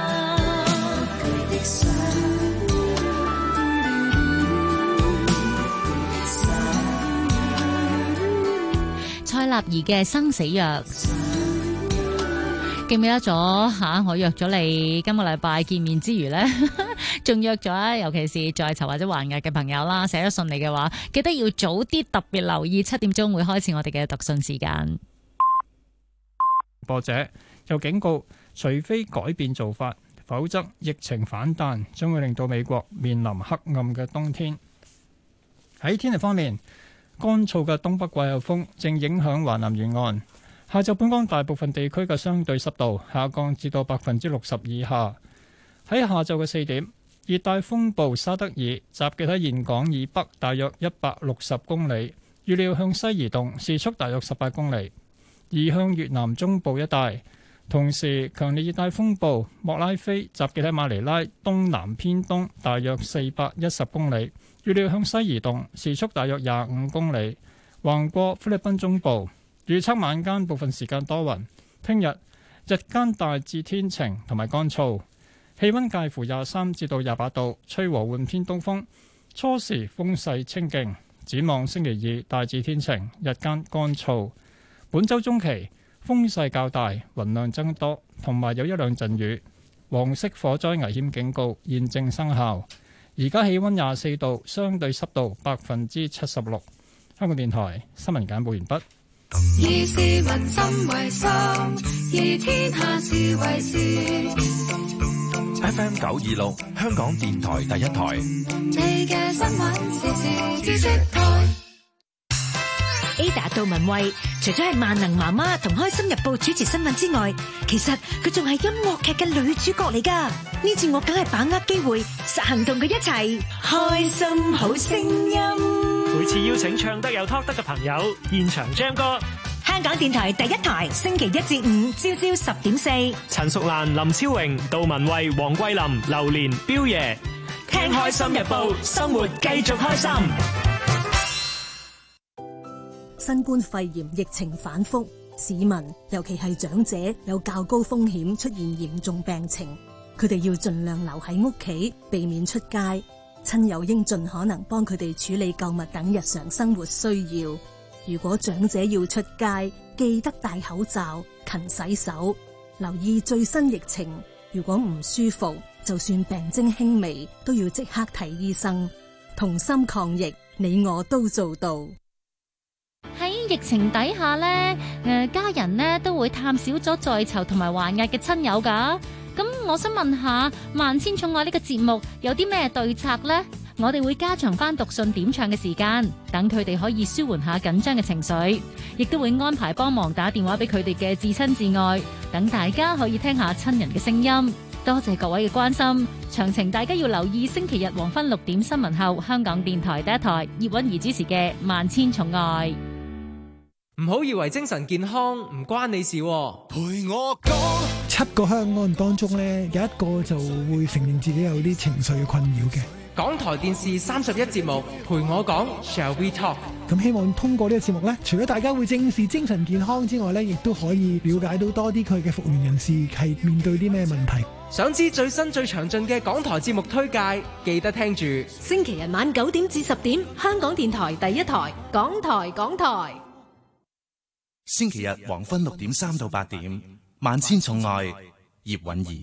蔡立兒嘅生死約，記唔記得咗吓？我約咗你今個禮拜見面之餘呢，仲約咗，尤其是在囚或者還押嘅朋友啦，寫咗信嚟嘅話，記得要早啲特別留意7點鐘會開始我哋嘅讀信時間。
播者又警告，除非改變做法，否則疫情反彈將會令到美國面臨黑暗嘅冬天。喺天氣方面，乾燥嘅東北季候風正影響華南沿岸。下晝本港大部分地區嘅相對濕度下降至到60%以下。喺下晝嘅4點，熱帶風暴沙德爾集結喺峴港以北大約160公里，預料向西移動，時速大約18公里，移向越南中部一帶。同時，強烈熱帶風暴莫拉菲集結喺馬尼拉東南偏東大約410公里，預料向西移動，時速大約25公里，橫過菲律賓中部。預測晚間部分時間多雲，聽日日間大致天晴同埋乾燥，氣溫介乎23至到28度，吹和緩偏東風，初時風勢清勁。展望星期2大致天晴，日間乾燥。本週中期風勢較大，雲量增多，同埋有一兩陣雨。黃色火災危險警告現正生效。而家氣溫24度，相對濕度76%。香港電台新聞簡報完畢。
以市民心為心，以天下事為事。
FM 926，香港電台第一台。
你嘅新聞時事知識台。
Ada 杜文慧除咗係萬能媽媽同開心日報主持新聞之外，其實佢仲係音樂劇嘅女主角嚟㗎。呢次我梗係把握機會，實行同佢一齊開心好聲音。
每次邀請唱得又 talk 得嘅朋友現場 jam 歌。
香港電台第一台，星期1至5朝朝10點4。
陳淑蘭、林超榮、杜文慧、黃桂林、榴蓮、彪爺，聽開心日報，生活繼續開心。
新冠肺炎疫情反覆，市民尤其係長者有較高風險出現嚴重病情，佢哋要盡量留喺屋企，避免出街。親友應盡可能幫佢哋處理購物等日常生活需要。如果長者要出街，記得戴口罩、勤洗手，留意最新疫情。如果唔舒服，就算病徵輕微，都要即刻睇醫生。同心抗疫，你我都做到。
喺疫情底下呢，家人呢都會探少咗在囚同埋還押嘅親友噶。咁我想問下，萬千寵愛呢個節目有啲咩對策呢？我哋會加長翻讀信點唱嘅時間，等佢哋可以舒緩下緊張嘅情緒，亦都會安排幫忙打電話俾佢哋嘅至親至愛，等大家可以聽下親人嘅聲音。多謝各位嘅關心，詳情大家要留意星期日黃昏6點新聞後，香港電台第一台葉韻儀主持嘅《萬千寵愛》。
唔好以為精神健康唔關你事喎。
陪我講，7個香港人當中呢，有一個就會承認自己有啲情緒嘅困擾嘅。
港台電視31節目陪我講 Shall We Talk。
咁希望通過呢個節目呢，除咗大家會正視精神健康之外呢，亦都可以了解到多啲佢嘅復原人士係面對啲咩問題。
想知最新最詳盡嘅港台節目推介，記得聽住
星期日晚9點至10點，香港電台第一台，港台。
星期日黃昏6點3到8點，萬千寵愛葉韻儀。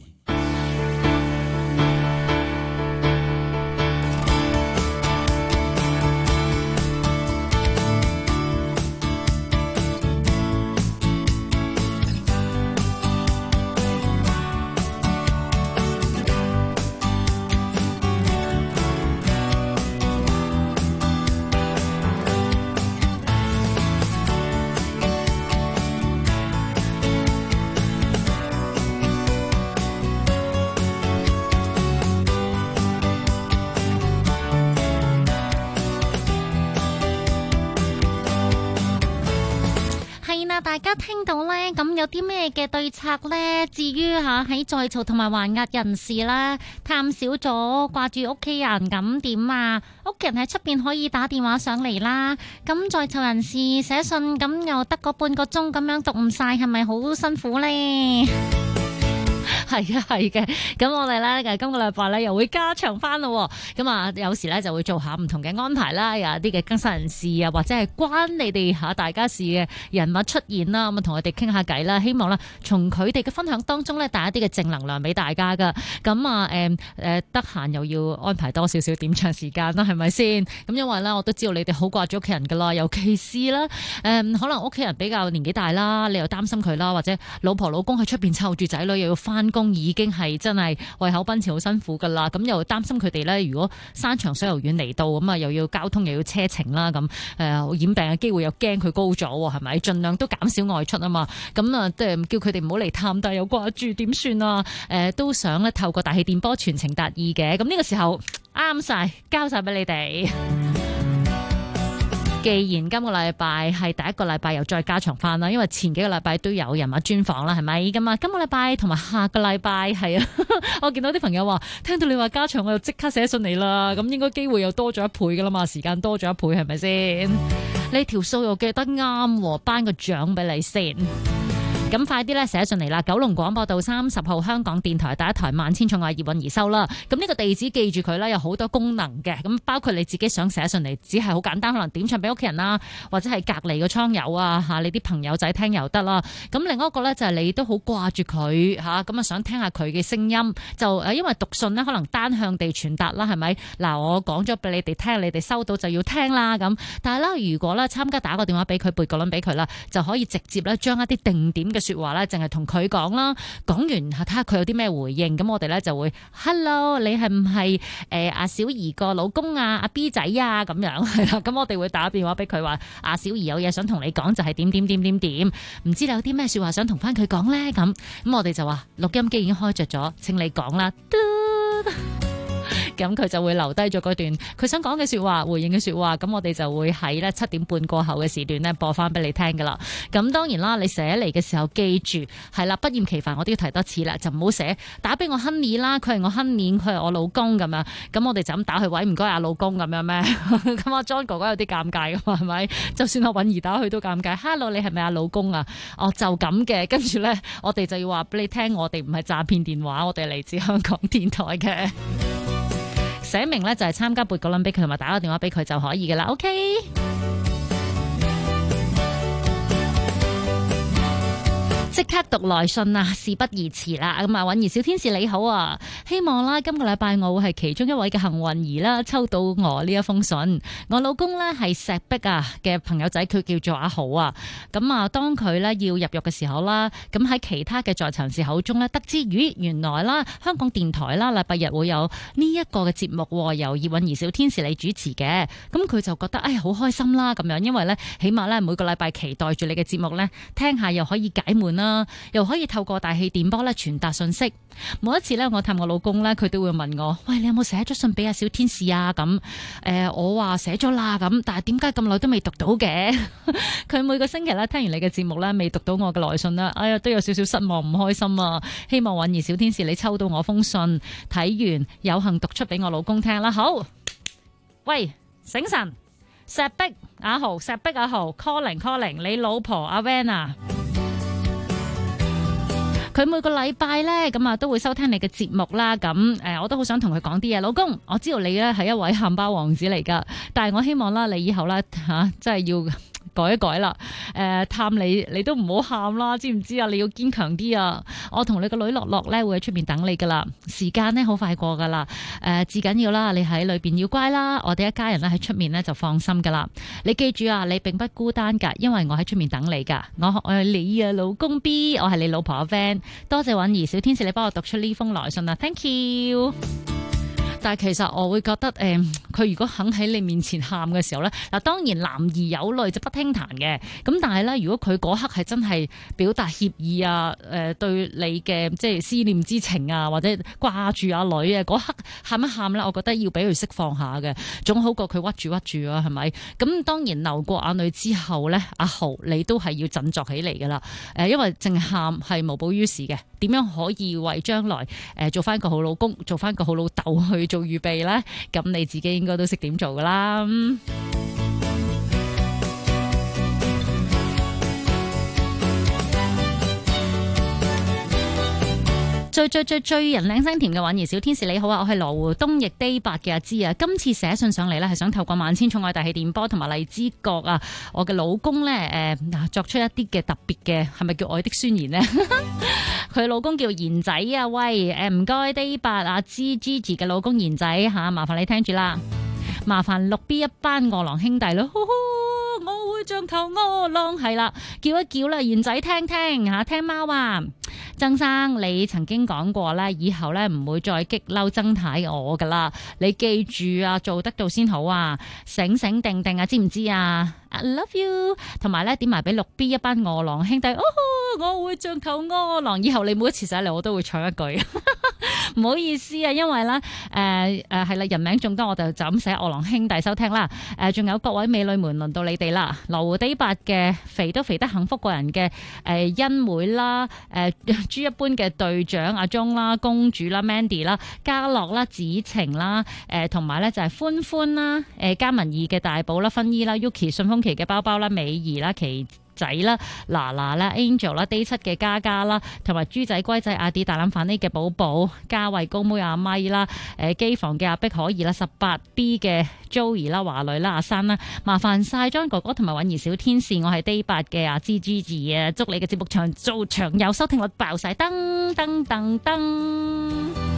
咁有啲咩嘅對策呢？至於喺在囚同埋還押人士啦，探少咗掛住屋企人咁點啊？屋企人喺出邊可以打電話上嚟啦。咁在囚人士寫信咁又得個半個鐘咁樣讀唔晒，係咪好辛苦呢？係嘅，咁我哋咧今個禮拜咧又會加長翻咯，咁啊有時咧就會做下唔同嘅安排啦，有啲嘅更新人士啊，或者係關你哋大家事嘅人物出現啦，咁啊同佢哋傾下偈啦，希望咧從佢哋嘅分享當中咧帶一啲嘅正能量俾大家噶，咁啊得閒又要安排多少少點長時間啦，係咪先？咁因為咧我都知道你哋好掛住屋企人噶啦，尤其是啦可能屋企人比較年紀大啦，你又擔心佢啦，或者老婆老公喺出邊湊住仔女又要翻工，已經係真係胃口奔馳好辛苦噶啦，咁又擔心佢哋咧，如果山長水又遠嚟到，咁啊又要交通又要車程啦，咁染病嘅機會又驚佢高咗，係咪？盡量都減少外出啊嘛，咁啊即係叫佢哋唔好嚟探，但係又掛住點算啊？都想咧透過大氣電波傳情達意嘅，咁呢個時候啱晒，交晒俾你哋。既然今個禮拜係第一個禮拜，又再加長翻啦，因為前幾個禮拜都有人物專訪啦，係咪咁啊？今個禮拜同埋下個禮拜係啊，我見到啲朋友話聽到你話加長，我又即刻寫信嚟啦，咁應該機會又多咗1倍噶啦嘛，時間多咗1倍，係咪先？你條數又記得啱，頒個獎俾你先。咁快啲咧寫信嚟啦！九龍廣播道30號香港電台第一台萬千寵愛葉韻儀收啦。咁呢個地址記住佢啦，有好多功能嘅。咁包括你自己想寫信嚟，只係好簡單，可能點唱俾屋企人啦，或者係隔離嘅倉友啊嚇，你啲朋友仔聽又得啦。咁另一個咧就係你都好掛住佢嚇，咁啊想聽下佢嘅聲音，就因為讀信咧可能單向地傳達啦，係咪？嗱，我講咗俾你哋聽，你哋收到就要聽啦咁。但係啦，如果咧參加打個電話俾佢，背個輪俾佢啦，就可以直接咧將一啲定點嘅說話咧，淨係同佢講啦，講完睇下佢有啲咩回應，咁我哋咧就會 Hello， 你係唔係阿小儀個老公啊，阿 B 仔啊咁樣係啦，咁我哋會打電話俾佢話，阿小儀有嘢想同你講，就係點點點點點，唔知你有啲咩說話想同翻佢講咧？咁我哋就話錄音機已經開着咗，請你講啦。咁佢就會留低咗嗰段佢想講嘅說話，回應嘅說話，咁我哋就會喺咧7點半過後嘅時段咧播翻俾你聽噶啦。咁當然啦，你寫嚟嘅時候記住係啦，不厭其煩，我都要提多次啦，就唔好寫打俾我 Honey 啦，佢係我 Honey， 佢係我老公咁樣，咁我哋就咁打去喂，唔該阿老公咁樣咩？咁阿 John 哥哥有啲尷尬噶嘛，係咪？就算阿韻儀打去都尷尬。Hello， 你係咪阿老公啊？哦，就咁嘅，跟住咧我哋就要話俾你聽，我哋唔係詐騙電話，我哋嚟自香港電台嘅。寫明咧就係參加撥個輪俾佢，同埋打個電話俾佢就可以噶啦。OK， 即刻讀來信啊！事不宜遲啦。咁啊，韻儀小天使你好啊，希望啦今個禮拜我會係其中一位嘅幸運兒啦，抽到我呢一封信。我老公呢係石壁啊嘅朋友仔，佢叫做阿豪啊。咁啊，當佢呢要入獄嘅時候啦，咁喺其他嘅在場人士口中呢，得知原來啦香港電台啦禮拜日會有呢一個嘅節目，由葉韻儀小天使你主持嘅。咁佢就覺得好開心啦咁樣，因為呢起碼呢每個禮拜期待住你嘅節目呢，聽下又可以解悶啦。又可以透過大氣電波咧傳達信息。每一次咧，我探我老公咧，佢都會問我：喂，你有冇寫咗信俾阿小天使啊？咁我話寫咗啦。咁但係點解咁耐都未讀到嘅？佢每個星期咧聽完你嘅節目咧，未讀到我嘅來信啦。哎呀，都有少少失望，唔開心啊！希望韻儀小天使你抽到我封信，睇完有幸讀出俾我老公聽啦。好，喂，醒神，石壁阿豪，calling， 你老婆阿 Van 啊？佢每個禮拜咧咁啊都會收聽你嘅節目啦，咁我都好想同佢講啲嘢。老公，我知道你咧係一位喊包王子嚟噶，但係我希望啦，你以後咧真係要改一改啦。探你都唔好喊啦，知唔知啊？你要堅強啲啊！我同你個女樂樂咧會喺出邊等你噶啦，時間咧好快過噶啦。至緊要啦，你喺裏邊要乖啦，我哋一家人咧喺出面咧就放心噶啦。你記住啊，你並不孤單噶，因為我喺出面等你噶。我係你啊，老公 B， 我係你老婆 Van。多謝韻儀小天使，你幫我讀出呢封來信啊 ，Thank you。
但係其實我會覺得佢如果肯喺你面前喊嘅時候咧，嗱當然男兒有淚就不輕彈嘅，咁但係咧如果佢嗰刻係真係表達歉意啊，對你嘅即係思念之情啊，或者掛住阿女啊，嗰刻喊一喊咧，我覺得要俾佢釋放下嘅，總好過佢屈住啊，係咪？咁當然流過眼淚之後咧，阿豪你都係要振作起嚟噶啦，因為淨喊係無補於事嘅，點樣可以為將來做翻個好老公，做翻個好老豆去做預備咧？咁你自己應該都識點做噶啦。最人靚聲甜嘅婉兒小天使你好啊，我係羅湖東翼 Day 8嘅阿芝啊，今次寫信上嚟咧係想透過萬千寵愛大氣電波同埋荔枝角啊，我嘅老公咧作出一啲嘅特別嘅，係咪叫愛的宣言呢？佢老公叫賢仔啊，喂唔該 Day 8阿芝 Gigi 嘅老公賢仔吓，麻煩你聽住啦，麻煩6 B 一班餓狼兄弟咯。我會像頭餓狼，係啦，叫一叫啦，賢仔聽聽吓，聽貓啊！曾生，你曾經講過咧，以後咧唔會再激嬲曾太我噶啦，你記住啊，做得到先好啊，醒醒定定啊，知唔知啊？ I love you， 同埋咧點埋俾6 B 一班餓狼兄弟，我會像頭餓狼，以後你每一次寫嚟我都會唱一句，唔好意思啊，因為咧係啦，人名眾多，我就咁寫餓狼兄弟收聽啦。仲有各位美女們，輪到你哋啦，羅湖Day 8嘅肥都肥得幸福過人嘅欣妹啦，豬一般嘅隊長阿鐘啦，公主啦 Mandy 啦，嘉樂啦，子晴啦，同埋咧就係歡歡啦，嘉文義嘅大寶啦，薰衣啦 Yuki 順風旗嘅包包啦，美儀啦，琪仔啦，娜娜啦 Angel 啦 Day 7嘅嘉嘉啦，同埋豬仔龜仔阿 D 大欖飯呢嘅寶寶，嘉慧高妹阿咪啦，機房嘅阿碧可怡啦，18B 嘅 Joey 啦，華女啦，阿珊啦，麻煩晒張哥哥同埋允兒小天使，我係 Day 8嘅阿 Gigi 啊，祝你嘅節目長做長有，收聽率爆晒，噔噔噔噔。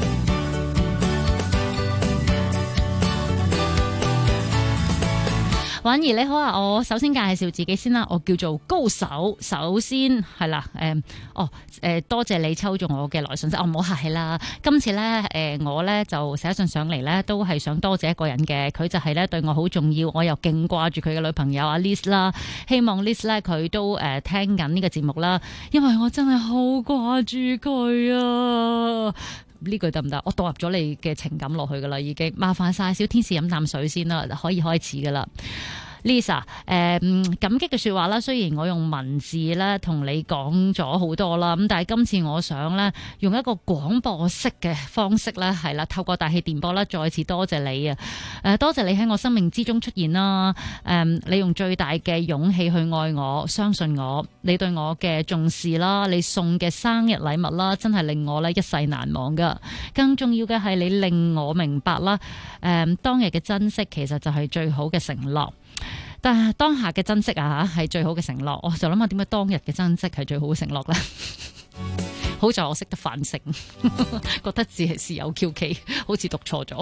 婉兒你好啊，我首先介紹自己先啦，我叫做高手。首先係啦，多謝你抽中我嘅來信，唔好客氣啦。今次咧，我咧就寫信上嚟咧，都係想多謝一個人嘅，佢就係咧對我好重要，我又勁掛住佢嘅女朋友阿 Liz 啦。希望 Liz 咧佢都聽緊呢個節目啦，因為我真係好掛住佢啊。呢句得唔得？我導入咗你嘅情感落去噶啦，已經麻煩晒小天使飲啖水先啦，可以開始噶啦。Lisa， 感激嘅說話啦，雖然我用文字咧同你講咗好多啦，咁但係今次我想咧用一個廣播式嘅方式咧，係啦，透過大氣電波啦，再次多謝你啊！多謝你喺我生命之中出現啦，你用最大嘅勇氣去愛我，相信我，你對我嘅重視啦，你送嘅生日禮物啦，真係令我咧一世難忘噶。更重要嘅係你令我明白啦，當日嘅珍惜其實就係最好嘅承諾。但係當下嘅珍惜啊，係最好嘅承諾。我就諗下點解當日嘅珍惜係最好嘅承諾呢？好在我識得反省，覺得自己是有蹺蹊，好似讀錯咗。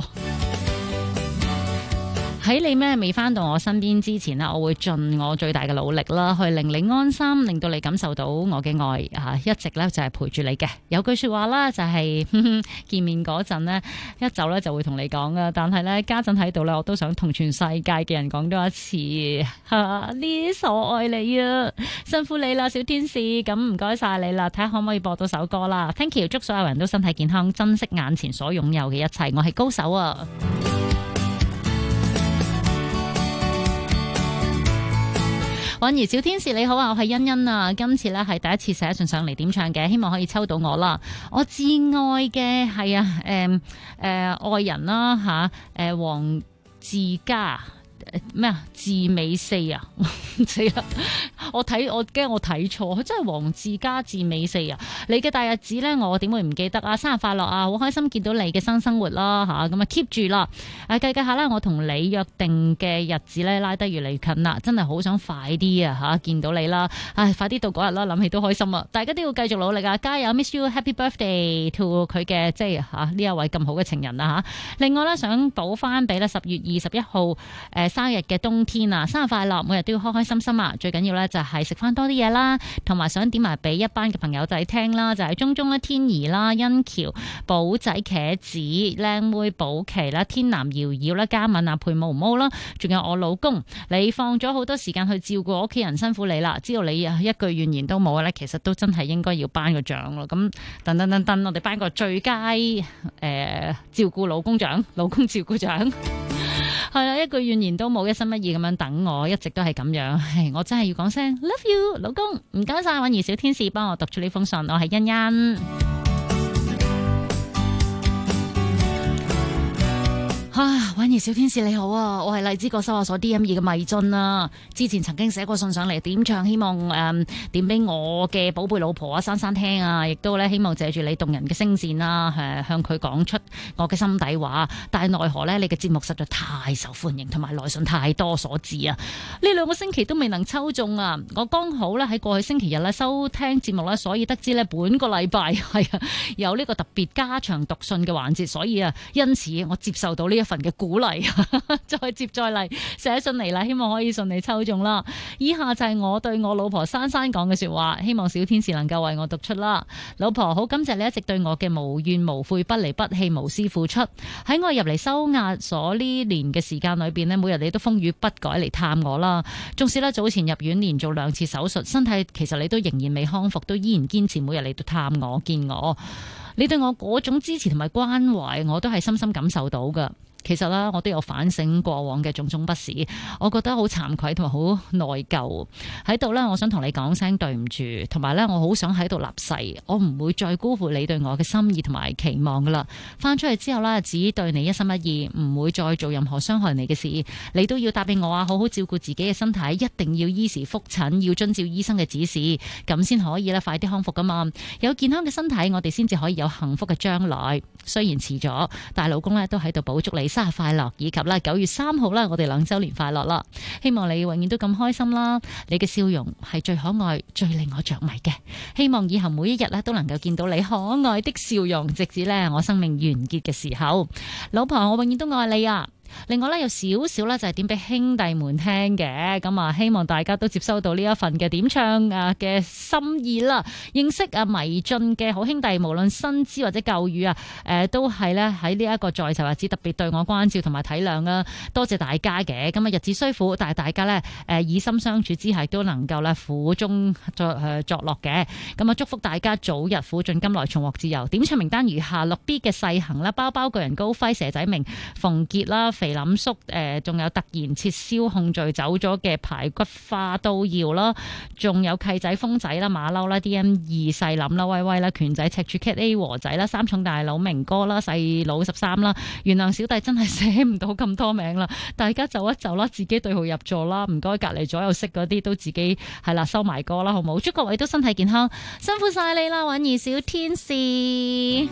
喺你未翻到我身邊之前，我會盡我最大嘅努力啦，去令你安心，令到你感受到我嘅愛一直咧就係陪住你嘅。有句說話啦，就係見面嗰陣呢，一走咧就會同你講噶，但係咧家陣喺度咧，我都想同全世界嘅人講多一次呢我愛你啊，辛苦你啦，小天使，咁唔該晒你啦，睇下可唔可以播到首歌啦。Thank you，祝所有人都身體健康，珍惜眼前所擁有嘅一切。我係高手啊！婉兒小天使你好啊，我係欣欣啊，今次咧係第一次寫信上嚟點唱嘅，希望可以抽到我啦。我至愛嘅係愛人啦黃志嘉。咩啊？志美4啊，死啦！我驚我睇錯，佢真係黃志嘉志美4啊！你嘅大日子咧，我點會唔記得啊？生日快樂啊！好開心見到你嘅新生活啦吓，咁啊 keep 住啦！計下啦，我同你約定嘅日子咧拉得越嚟越近啦，真係好想快啲啊吓見到你啦！快啲到嗰日啦，諗起都開心啊！大家都要繼續努力啊！加油 ，Miss you，Happy Birthday to 佢嘅即係呢一位咁好嘅情人啊吓！另外咧，想補翻俾咧10月21號生日嘅冬天啊，生日快樂！每日都要開開心心啊，最緊要咧就係食翻多啲嘢啦，同埋想點埋俾一班嘅朋友仔聽啦，就係中中啦、天怡啦、欣橋、寶仔、茄子、靚妹寶琪啦、天南瑤瑤啦、嘉敏啊、陪毛毛啦，仲有我老公。你放咗好多時間去照顧屋企人，辛苦你啦！知道你一句怨言都冇咧，其實都真係應該要頒個獎咯。咁等，我哋頒個最佳照顧老公獎，老公照顧獎。係啦，一句怨言都冇，一心一意咁樣等我，一直都係咁樣。我真係要講聲 love you， 老公，唔該晒，允兒小天使幫我讀出呢封信，我係欣欣。婉兒小天使你好啊，我係荔枝角收押所 DM2 嘅迷津啊。之前曾經寫過信上嚟點唱，希望點俾我嘅寶貝老婆啊珊珊聽啊，亦都咧希望借住你動人嘅聲線啦，向佢講出我嘅心底話。但係奈何咧，你嘅節目實在太受歡迎，同埋來信太多所致啊。呢2個星期都未能抽中啊。我剛好咧喺過去星期日咧收聽節目咧，所以得知咧本個禮拜係有呢個特別加長讀信嘅環節，所以啊，因此我接受到呢一份嘅鼓勵，再接再厲，寫信嚟啦，希望可以順利抽中啦。以下就係我對我老婆珊珊講嘅說話，希望小天使能夠為我讀出啦。老婆，好感謝你一直對我嘅無怨無悔、不離不棄、無私付出。喺我入嚟收押所呢年嘅時間裏邊呢，每日你都風雨不改嚟探我啦。縱使呢早前入院連做2次手術，身體其實你都仍然未康復，都依然堅持每日嚟到探我見我。你對我嗰種支持同埋關懷，我都係深深感受到噶。其實啦，我都有反省過往嘅種種不是，我覺得好慚愧同埋好內疚。喺度呢，我想同你講聲對唔住，同埋呢，我好想喺度立誓，我唔會再辜負你對我嘅心意同埋期望噶啦。翻出去之後呢，只對你一心一意，唔會再做任何傷害你嘅事。你都要答應我啊，好好照顧自己嘅身體，一定要依時復診，要遵照醫生嘅指示，咁先可以咧快啲康復噶嘛。有健康嘅身體，我哋先至可以有幸福嘅將來。雖然遲咗，但係老公呢都喺度補祝你生日快樂，以及啦9月3號啦，我哋2週年快樂啦！希望你永遠都咁開心啦，你嘅笑容係最可愛、最令我着迷嘅。希望以後每一日咧都能夠見到你可愛的笑容，直至咧我生命完結嘅時候。老婆，我永遠都愛你啊！另外咧有少少咧就係點俾兄弟們聽嘅，咁啊希望大家都接收到呢一份嘅點唱啊嘅心意啦。認識啊迷津嘅好兄弟，無論新知或者舊語啊，都係咧喺呢一個在囚日子特別對我關照同埋體諒啊，多謝大家嘅。咁啊日子雖苦，但係大家咧以心相處之下都能夠咧苦中作樂嘅。咁啊祝福大家早日苦盡甘來，重獲自由。點唱名單如下：6B 嘅世行啦，包包巨人高輝、蛇仔明、馮傑啦。肥林叔仲有突然撤銷控罪走咗嘅排骨花都要啦，仲有契仔風仔啦、馬騮啦、DM2 細林啦、威威啦、拳仔赤柱 Cat A 和仔啦、三重大佬明哥啦、細佬13啦。原諒小弟真係寫唔到咁多名啦，大家就一就啦，自己對號入座啦。唔該隔離左右識嗰啲都自己係啦收埋歌啦，好冇？祝各位都身體健康，辛苦晒你啦，婉兒小天使。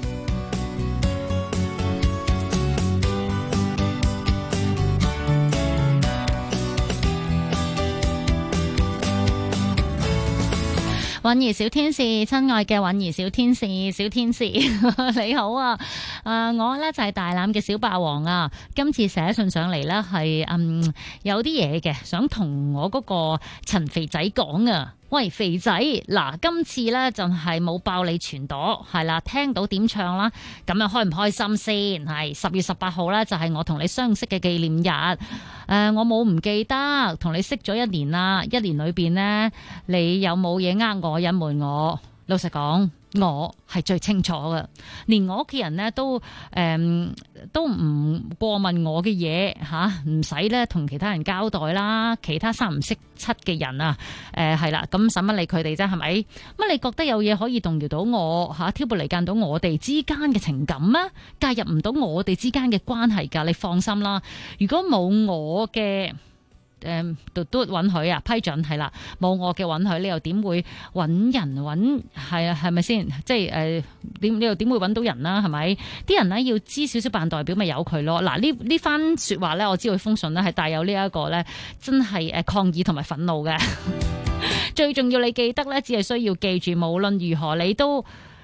婉兒小天使，親愛嘅婉兒小天使，小天使你好啊！我呢就係大欖嘅小霸王啊！今次寫信上嚟呢係有啲嘢嘅，想同我嗰個陳肥仔講啊！喂，肥仔，嗱，今次呢就係冇爆你全朵，係啦，聽到點唱啦，咁又開唔開心先？係10月18號呢，就係我同你相識嘅紀念日。我冇唔記得，同你識咗1年啦，1年裏邊呢，你有冇嘢我隱瞞我？老實講，我係最清楚嘅，連我屋企人呢都唔過問我嘅嘢吓，唔使咧同其他人交代啦。其他3唔識7嘅人啊，係啦，咁使乜理佢哋啫？係咪？乜你覺得有嘢可以動搖到我吓，挑撥離間到我哋之間嘅情感咩？介入唔到我哋之間嘅關係噶，你放心啦。如果冇我嘅都允許啊，批准係啦，冇我嘅允許，你又點會揾人揾？係啊，係咪先？即係你又點會揾到人啦？係咪？啲人呢要知少少扮代表，咪由佢咯。嗱，呢番說話呢，我知道封信呢係帶有呢一個呢，真係抗議同埋憤怒嘅。最重要你記得呢，只係需要記住，無論如何你都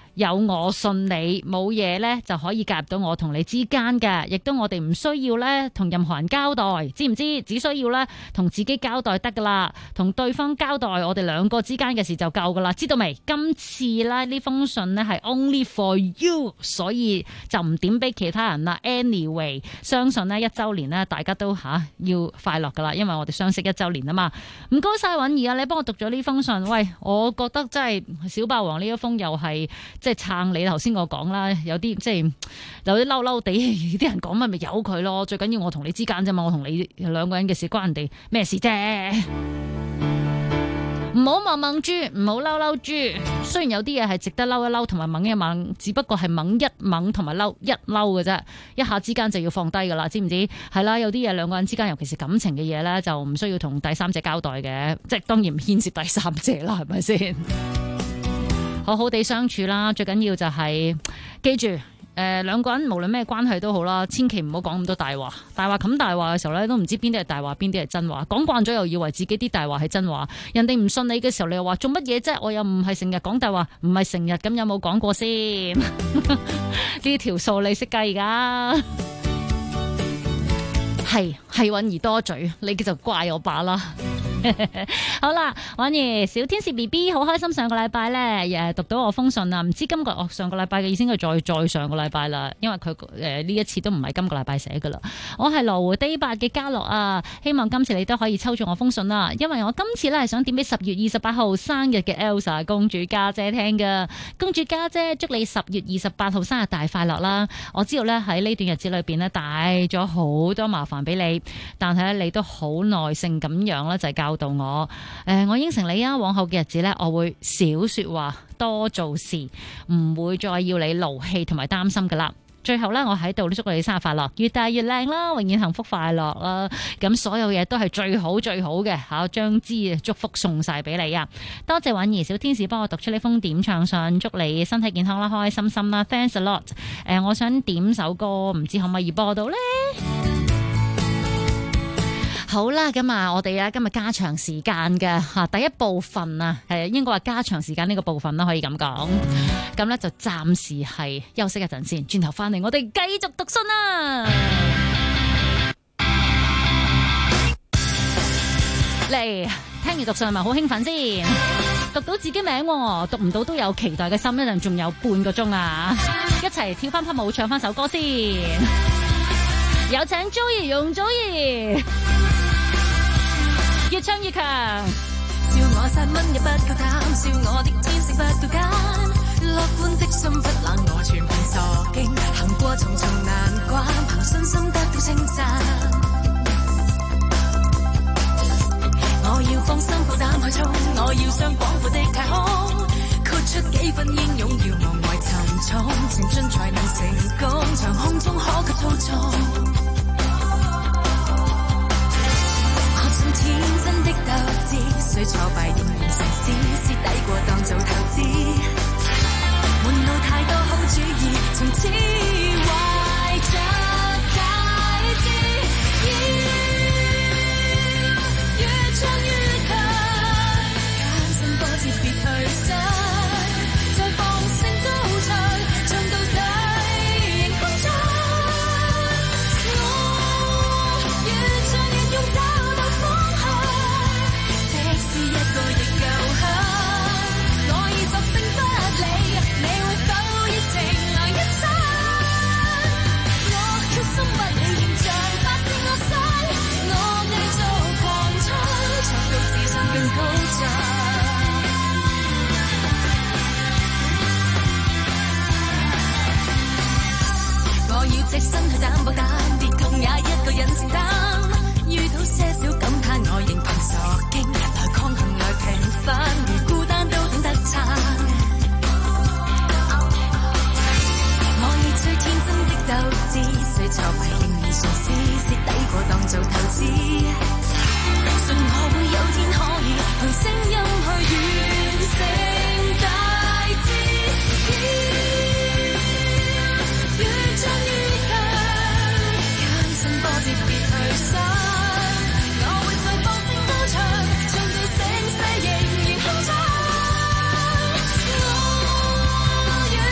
有我信你，冇嘢咧就可以介入到我同你之間嘅，亦都我哋唔需要咧同任何人交代，知唔知？只需要咧同自己交代得噶啦，同對方交代我哋兩個之間嘅事就夠噶啦，知道未？今次咧呢封信咧係 only for you， 所以就唔點俾其他人啦。Anyway， 相信呢1週年咧大家都要快樂噶啦，因為我哋相識1週年啊嘛。唔該晒允兒啊，你幫我讀咗呢封信。喂，我覺得真係小霸王呢一封又係即係撐你頭先我講啦，有啲即係有啲嬲嬲地，啲人講咪由佢咯，最緊要我同你之間啫嘛，我同你兩個人嘅事關人哋咩事啫？唔好猛猛豬，唔好嬲嬲豬。雖然有啲嘢係值得嬲一嬲同埋猛一猛，只不過係猛一猛同埋嬲一嬲嘅啫，一下之間就要放低噶啦，知唔知？係啦，有啲嘢兩個人之間，尤其是感情嘅嘢咧，就唔需要同第三者交代嘅，即係當然唔牽涉第三者啦，係咪先？好好地相處啦，最緊要就係記住。兩個人無論咩關係都好啦，千祈唔好講咁多大話。大話冚大話嘅時候咧，都唔知邊啲係大話，邊啲係真話。講慣咗又以為自己啲大話係真話，人哋唔信你嘅時候，你又話做乜嘢啫？我又唔係成日講大話，唔係成日咁，有冇講過先？呢條數你識計㗎？係允兒多嘴，你就怪我把啦。好啦，允兒小天使 BB 好開心，上個禮拜咧讀到我封信啊，唔知今個上個禮拜嘅意思應該再上個禮拜啦，因為佢呢一次都唔係今個禮拜寫噶啦。我係羅湖 Day 8嘅嘉樂啊，希望今次你都可以抽中我封信啦，因為我今次咧係想點俾10月28號生日嘅 Elsa 公主家姐聽噶。公主家姐，祝你10月28號生日大快樂啦！我知道咧喺呢段日子裏邊咧帶咗好多麻煩俾你，但係咧你都好耐性咁樣咧就係教導我，我應承你啊，往後嘅日子咧，我會少說話，多做事，唔會再要你勞氣同埋擔心噶啦。最後咧，我喺度祝你生日快樂，越大越靚啦，永遠幸福快樂啦。咁所有嘢都係最好最好嘅，將支祝福送晒俾你啊！多謝允兒小天使幫我讀出呢封點唱信，祝你身體健康啦，開開心心啦 ，Thanks a lot。我想點首歌，唔知可唔可以播到呢？好啦，咁啊，我哋今日加長時間嘅第一部分啊，應該話加長時間呢個部分啦，可以咁講。咁咧就暫時係休息一陣先，轉頭翻嚟我哋繼續讀信啦。嚟聽完讀信係咪好興奮先？讀到自己名，讀唔到都有期待嘅心，一陣仲有半個鐘啊！一齊跳翻拍舞，唱翻首歌先。有請 Joey 容祖兒。越唱越強，笑我3蚊也不夠膽，笑我的天性不夠奸，樂觀的心不冷，我全變傻勁，行過重重難關，憑信心得到稱讚。我要放心抱膽去衝，我要上廣闊的太空，豁出幾分英勇，要無畏沉重，前進才能成功，長空中可及操縱。天真的鬥志，雖挫敗仍然嘗試，蝕底過當做投資。門路太多好主意，從此懷着大志，越唱越強，艱辛波折別去想，再放聲高唱，唱到底仍空中。我越唱越勇敢。一個亦夠響，我已作聲不理，你會否熱情來一餐？我決心不理形象，發自我心，我繼續狂吹，唱到自信更高漲。我要隻身去擔保單，跌痛也一個人承擔，遇到些少感嘆，我仍憑傻勁。平凡如孤單都懂得撐，我以最天真的鬥志，雖挫敗仍然嘗試，蝕底過當做投資，信我會有天可以用聲音去完成大志，越唱越強，艱辛波折別去想。仍然空中，我越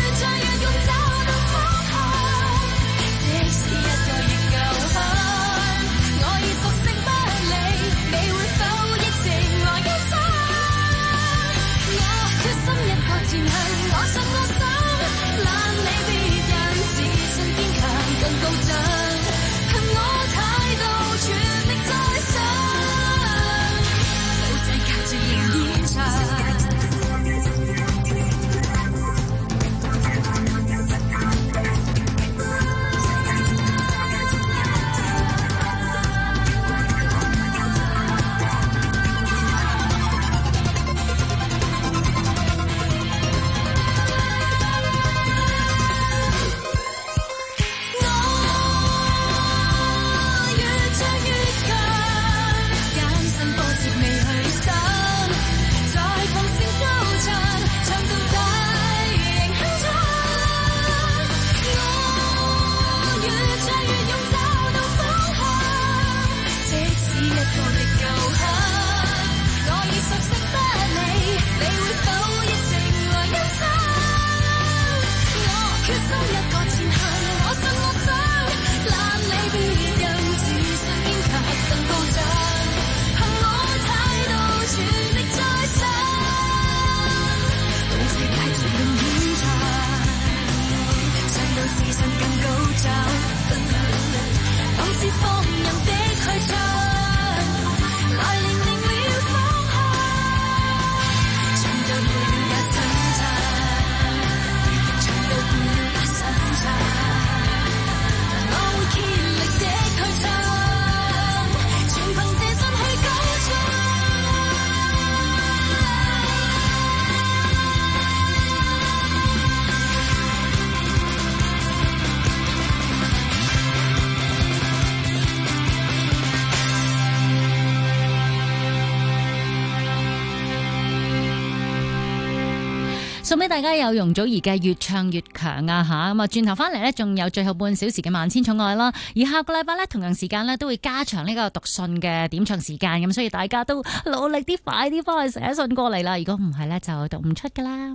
送俾大家有容祖兒嘅越唱越強啊吓，咁啊轉頭翻嚟呢，仲有最後半小時嘅萬千寵愛啦，而下個禮拜呢，同樣時間呢，都會加長呢個讀信嘅點唱時間，咁所以大家都努力啲，快啲翻去寫信過嚟啦，如果唔係呢，就讀唔出噶啦。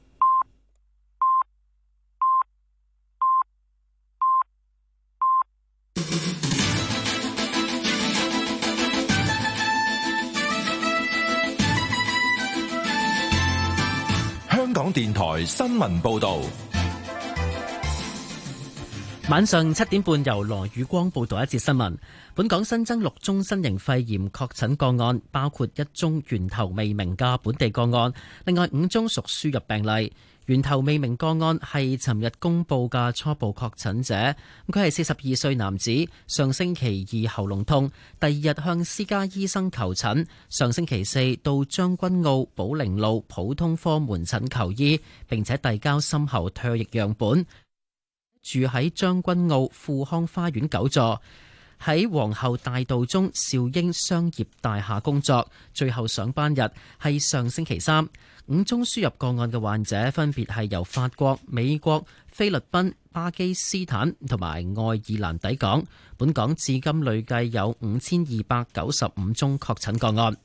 香港電台新聞報道，
晚上7點半由羅宇光報道一節新聞。本港新增6宗新型肺炎確診個案，包括1宗源頭未明嘅本地個案，另外5宗屬輸入病例。源頭未明個案係尋日公布嘅初步確診者，佢係42歲男子，上星期2喉嚨痛，第2日向私家醫生求診，上星期4到將軍澳寶靈路普通科門診求醫，並且遞交深喉唾液樣本。住喺將軍澳富康花園9座，喺皇后大道中兆英商業大廈工作，最後上班日係上星期3。5宗輸入個案嘅患者分別係由法國、美國、菲律賓、巴基斯坦同埋愛爾蘭抵港。本港至今累計有5295宗確診個案。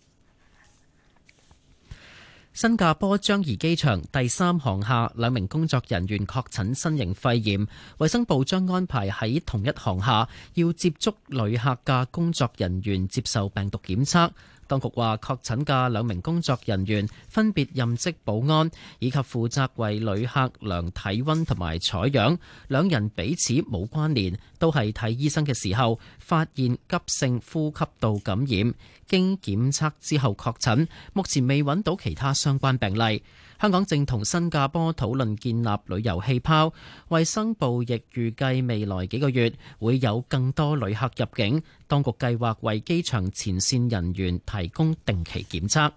新加坡樟宜機場第3航廈2名工作人員確診新型肺炎，衛生部將安排喺同一航廈要接觸旅客嘅工作人員接受病毒檢測。當局話，確診嘅2名工作人員分別任職保安，以及負責為旅客量體溫同埋採樣。2人彼此冇關聯，都係睇醫生嘅時候發現急性呼吸道感染，經檢測之後確診。目前未揾到其他相關病例。香港正同新加坡討論建立旅遊氣泡，衛生部亦預計未來幾個月會有更多旅客入境。當局計劃為機場前線人員提供定期檢測。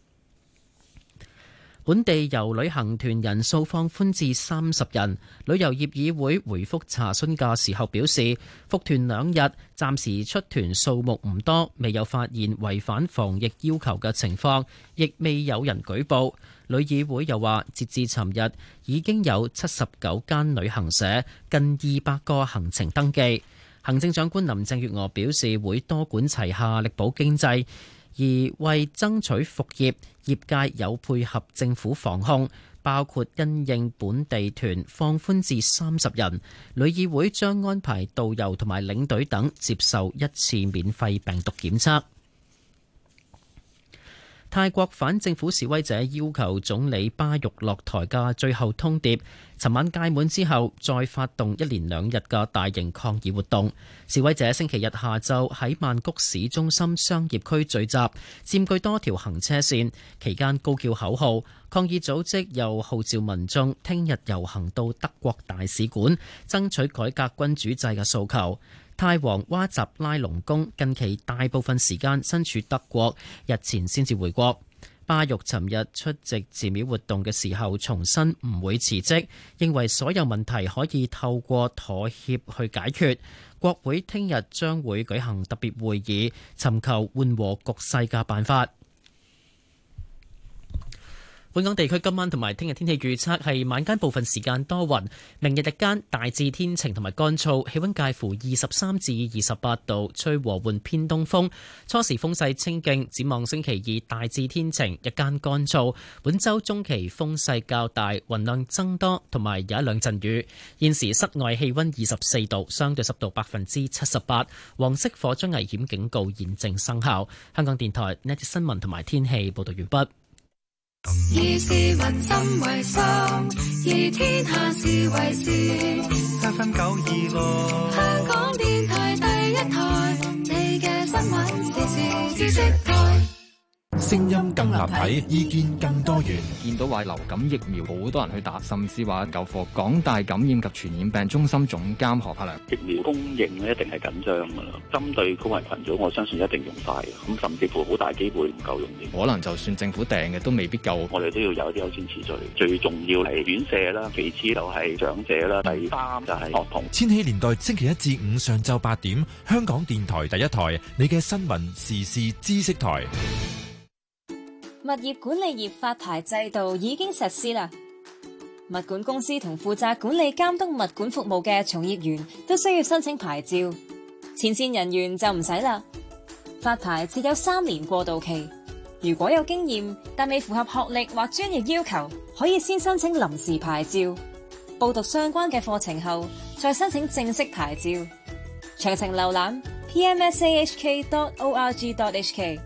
本地遊旅行團人數放寬至30人。旅遊業議會回覆查詢嘅時候表示，復團2日，暫時出團數目唔多，未有發現違反防疫要求嘅情況，亦未有人舉報。旅議會又話，截至尋日已經有79間旅行社、近200個行程登記。行政長官林鄭月娥表示，會多管齊下，力保經濟，而為爭取復業，業界有配合政府防控，包括因應本地團放寬至30人，旅議會將安排導遊同埋領隊等接受1次免費病毒檢測。泰國反政府示威者要求總理巴育落台嘅最後通牒，尋晚屆滿之後，再發動1連2日嘅大型抗議活動。示威者星期日下晝喺曼谷市中心商業區聚集，佔據多條行車線，期間高叫口號。抗議組織又號召民眾聽日遊行到德國大使館，爭取改革君主制嘅訴求。泰王哇集拉隆功近期大部分時間身處德國，日前先至回國。巴育尋日出席寺廟活動嘅時候重申唔會辭職，認為所有問題可以透過妥協去解決。國會聽日將會舉行特別會議，尋求緩和局勢嘅辦法。本港地區今晚同埋聽日天氣預測係晚間部分時間多雲，明日日間大致天晴同埋乾燥，氣溫介乎23至28度，吹和緩偏東風，初時風勢清勁。展望星期2大致天晴，日間乾燥。本週中期風勢較大，雲量增多，同埋有1兩陣雨。現時室外氣溫24度，相對濕度78%，黃色火災危險警告現正生效。香港電台呢節新聞同埋天氣報道完畢。
以市民心為心，以天下事為事。
FM 926，
香港電台第1台，你嘅新聞時事知識台。
聲音更立體，意見更多元。
見到話流感疫苗好多人去打，甚至話救火。港大感染及傳染病中心總監何柏良，
疫苗供應咧一定係緊張㗎啦。針對高危群組，我相信一定用晒嘅。咁甚至乎好大機會唔夠用嘅。
可能就算政府訂嘅都未必夠。
我哋都要有啲優先次序。最重要係院舍啦，其次就係長者啦，第3就係學童。
千禧年代星期1至5上晝8點，香港電台第1台，你嘅新聞時事知識台。
物業管理業發牌制度已經實施啦， 物管公司同負責管理監督物管服務嘅從業員都需要申請牌照，前線人員就唔使啦。發牌設有3年過渡期，如果有經驗但未符合學歷或專業要求，可以先申請臨時牌照，報讀相關嘅課程後再申請正式牌照。詳情瀏覽 pmsahk.org.hk。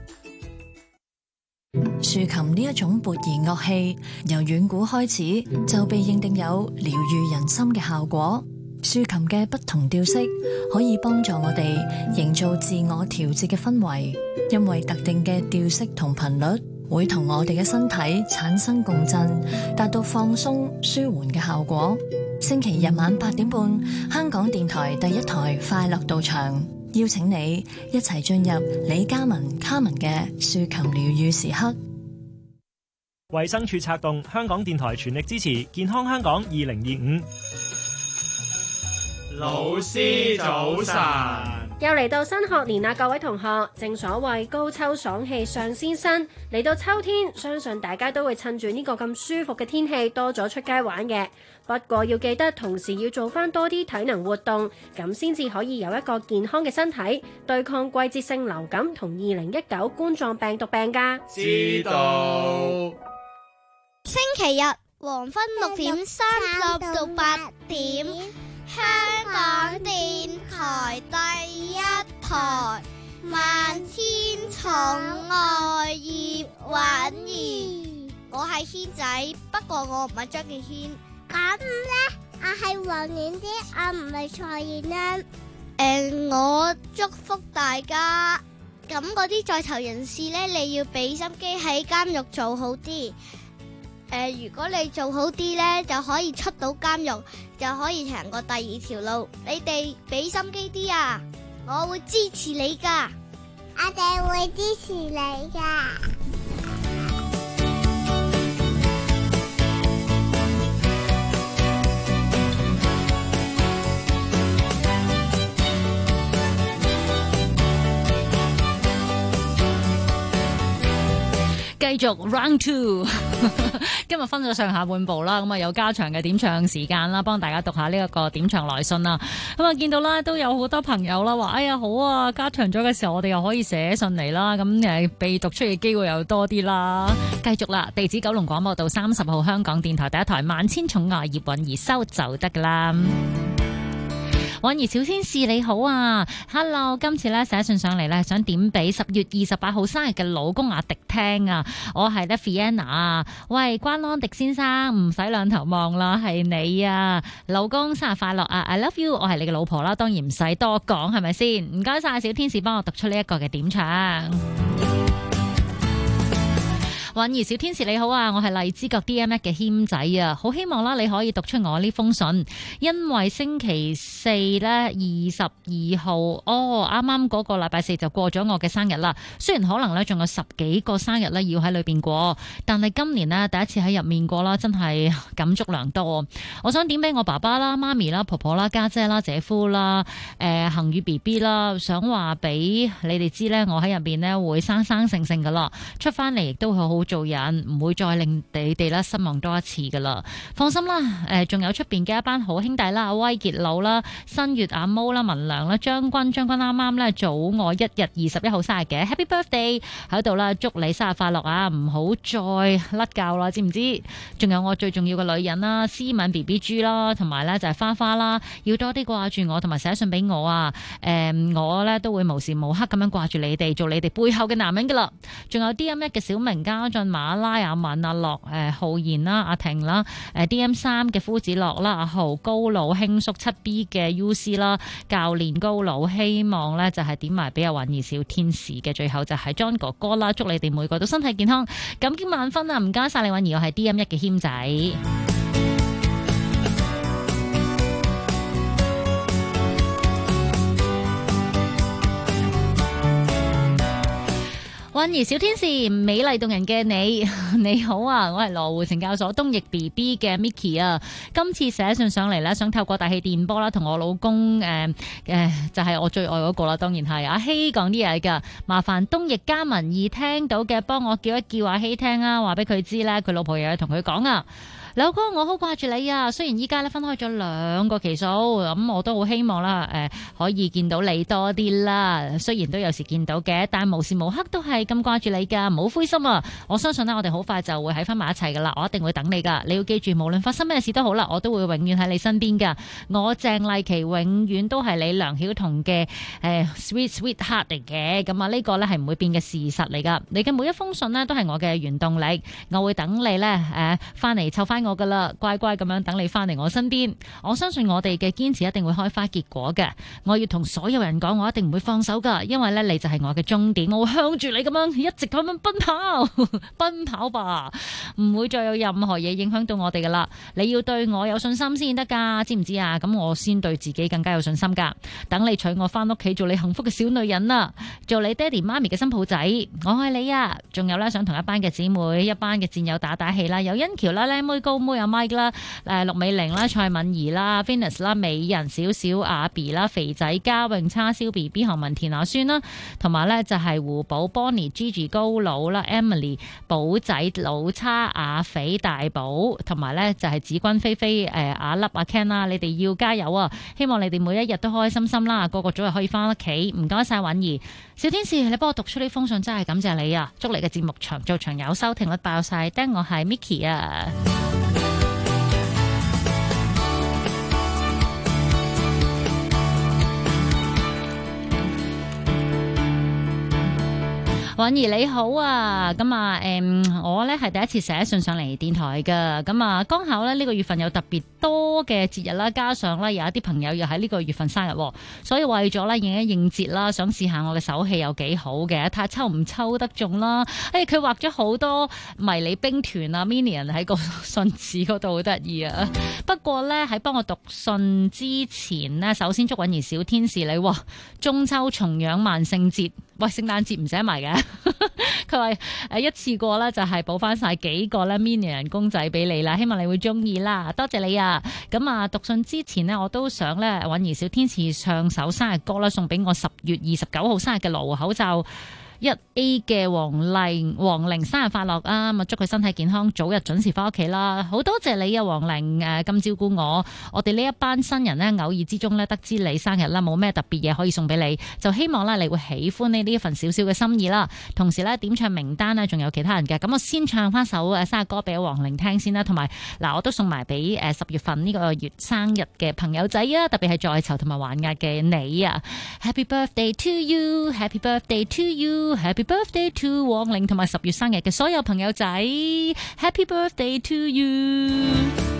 豎琴呢一種撥弦樂器，由遠古開始就被認定有療癒人心嘅效果。豎琴嘅不同調式可以幫助我哋營造自我調節嘅氛圍，因為特定嘅調式同頻率會同我哋嘅身體產生共振，達到放鬆舒緩嘅效果。星期日晚8點半，香港電台第一台快樂到場，邀請你一齊進入李嘉文卡文嘅豎琴療癒時刻。
衛生署策動，香港電台全力支持健康香港2025。
老師早晨，
又嚟到新學年啦，各位同學，正所謂高秋爽氣上先身，嚟到秋天，相信大家都會趁住呢個咁舒服嘅天氣多咗出街玩嘅。不過要記得同時要做翻多啲體能活動，咁先至可以有一個健康嘅身體，對抗季節性流感同2019冠狀病毒病㗎。
知道。
星期日黃昏6:30到8點，香港電台第一台萬千寵愛葉蘊儀，我係軒仔，不過我唔係張敬軒。
咁咧，我係黃婉之，我唔係蔡燕恩。
我祝福大家，咁嗰啲在囚人士咧，你要俾心機喺監獄做好啲。如果你做好啲咧，就可以出到監獄，就可以行過第二條路。你哋俾心機啲啊，我會支持你噶。
我哋會支持你噶。
繼續 round two 今日分咗上下半部啦，咁啊有加長嘅點唱時間啦，幫大家讀下呢一個點唱來信啦。咁啊見到啦都有好多朋友啦話，哎呀好啊，加長咗嘅時候我哋又可以寫信嚟啦，咁被讀出嘅機會又多啲啦。繼續啦，地址九龍廣播道30號香港電台第一台萬千寵愛葉蘊儀收就得噶啦。蘊儀小天使你好啊 ，Hello， 今次咧寫信上嚟咧，想點俾10月28號生日嘅老公阿迪聽啊，我係咧 Fiona 啊，喂關安迪先生唔使兩頭望啦，係你啊，老公生日快樂啊 ，I love you， 我係你嘅老婆啦，當然唔使多講係咪先？唔該晒小天使幫我讀出呢一個嘅點唱。蘊儀小天使你好啊，我係荔枝角 DMX 嘅謙仔啊，好希望啦你可以讀出我呢封信，因為星期四咧22號，啱啱嗰個禮拜四就過咗我嘅生日啦。雖然可能咧仲有10幾個生日咧要喺裏邊過，但係今年呢第一次喺入面過啦，真係感觸良多。我想點俾我爸爸啦、媽咪啦、婆婆啦、家姐啦、姐夫啦、恒宇 BB 啦，想話俾你哋知咧，我喺入邊咧會生生性性噶啦，出翻嚟亦都會好做人，唔會再令你哋啦失望多一次噶啦。放心啦，仲有出邊嘅一班好兄弟啦，阿威傑佬啦、新月阿毛啦、文良啦、將軍啱啱咧早我1日21號生日嘅 Happy Birthday 喺度啦，祝你生日快樂啊！唔好再甩覺啦，知唔知？仲有我最重要嘅女人啦，思敏 BB 豬啦，同埋咧就係花花啦，要多啲掛住我，同埋寫信俾我啊！我咧都會無時無刻咁樣掛住你哋，做你哋背後嘅男人噶啦。仲有 DM1 嘅小明家俊、馬拉、阿敏、阿樂、浩然啦、阿婷啦、DM3 嘅夫子樂啦、阿豪、高佬、輕叔、7B 嘅 UC 啦、教練高佬，希望咧就係點埋俾阿蘊儀小天使嘅，最後就係 John 哥哥啦，祝你哋每個都身體健康，感激萬分啊！唔該晒你蘊儀，我係 DM1 嘅謙仔。蘊儀小天使，美麗動人嘅你，你好啊！我係羅湖懲教所東翼 BB 嘅 Micky 啊，今次寫信上嚟咧，想透過大氣電波啦，同我老公就係我最愛嗰個啦，當然係阿希講啲嘢噶，麻煩東翼加文義聽到嘅，幫我叫一叫阿希聽啊，話俾佢知咧，佢老婆又有同佢講啊。 柳哥，我好掛住你啊！雖然依家咧分開咗2個期數，咁我都好希望啦，可以見到你多啲啦。雖然都有時見到嘅，但無時無刻都係咁掛住你噶，唔好灰心啊！我相信呢，我哋好快就會喺翻埋一齊噶啦，我一定會等你噶。你要記住，無論發生咩事都好啦，我都會永遠喺你身邊噶。我鄭麗琪永遠都係你梁曉彤嘅sweet heart 嚟嘅，咁啊呢個呢係唔會變嘅事實嚟噶。你嘅每一封信呢，都係我嘅原動力，我會等你呢翻嚟湊翻我噶啦，乖乖咁樣等你翻嚟我身邊。我相信我哋嘅堅持一定會開花結果嘅。我要同所有人講，我一定唔會放手噶，因為呢，你就係我嘅終點，我會向住你咁樣一直咁樣奔跑吧，唔會再有任何嘢影響到我哋噶啦。你要對我有信心先得噶，知唔知啊？咁我先對自己更加有信心噶。等你娶我翻屋企做你幸福嘅小女人啦，做你爹哋媽咪嘅新抱仔，我愛你啊！仲有呢，想同一班嘅姊妹、一班嘅戰友打氣啦，有欣喬啦、靚妹高妹阿 Mike 啦、陸美玲啦、蔡敏儀啦、Venus 啦、美人少少阿 B 啦、肥仔嘉穎、叉燒 BB 何文田阿孫啦，同埋呢就係胡寶 Bonnie Gigi 高佬啦、Emily 寶仔老叉阿肥大寶，同埋呢就係子君菲菲阿粒阿 Ken 啦，你哋要加油啊！希望你哋每一日都開開心心啦，個個早日可以翻屋企。唔該晒允兒小天使，你幫我讀出呢封信真係感謝你啊！祝你嘅節目長做長有，收聽率爆晒。我係 Micky 啊。允兒你好啊，咁啊，我呢係第一次寫信上嚟電台噶，咁啊，剛巧呢個月份有特別多嘅節日啦，加上呢有一啲朋友又喺呢個月份生日，所以為咗呢應一應節啦，想試下我嘅手氣有幾好嘅，睇下抽唔抽得中啦。佢畫咗好多迷你兵團啊 Minion 喺個信紙嗰度，好得意啊。不過呢，喺幫我讀信之前呢，首先祝允兒小天使你中秋、重陽、萬聖節。喂，聖誕節唔寫埋嘅，佢話一次過咧就係補翻晒幾個咧 mini 人公仔俾你啦，希望你會中意啦，多謝你啊！咁啊，讀信之前呢，我都想咧允兒小天使唱首生日歌啦，送俾我10月29號生日嘅羅湖口罩1A 嘅黃玲生日快樂啊！咁祝佢身體健康，早日準時翻屋企啦！好多謝你啊，黃玲咁照顧我哋呢一班新人呢，偶爾之中呢，得知你生日啦，冇咩特別嘢可以送俾你，就希望呢，你會喜歡呢一份少少嘅心意啦。同時呢，點唱名單呢，仲有其他人嘅，咁我先唱翻首生日歌俾黃玲聽先啦，同埋我都送埋俾10月份呢個月生日嘅朋友仔啊，特別係在囚同埋還押嘅你啊 ！Happy birthday to you, Happy birthday to you。Happy birthday to 黃玲同埋10月生日嘅所有朋友仔 ，Happy birthday to you！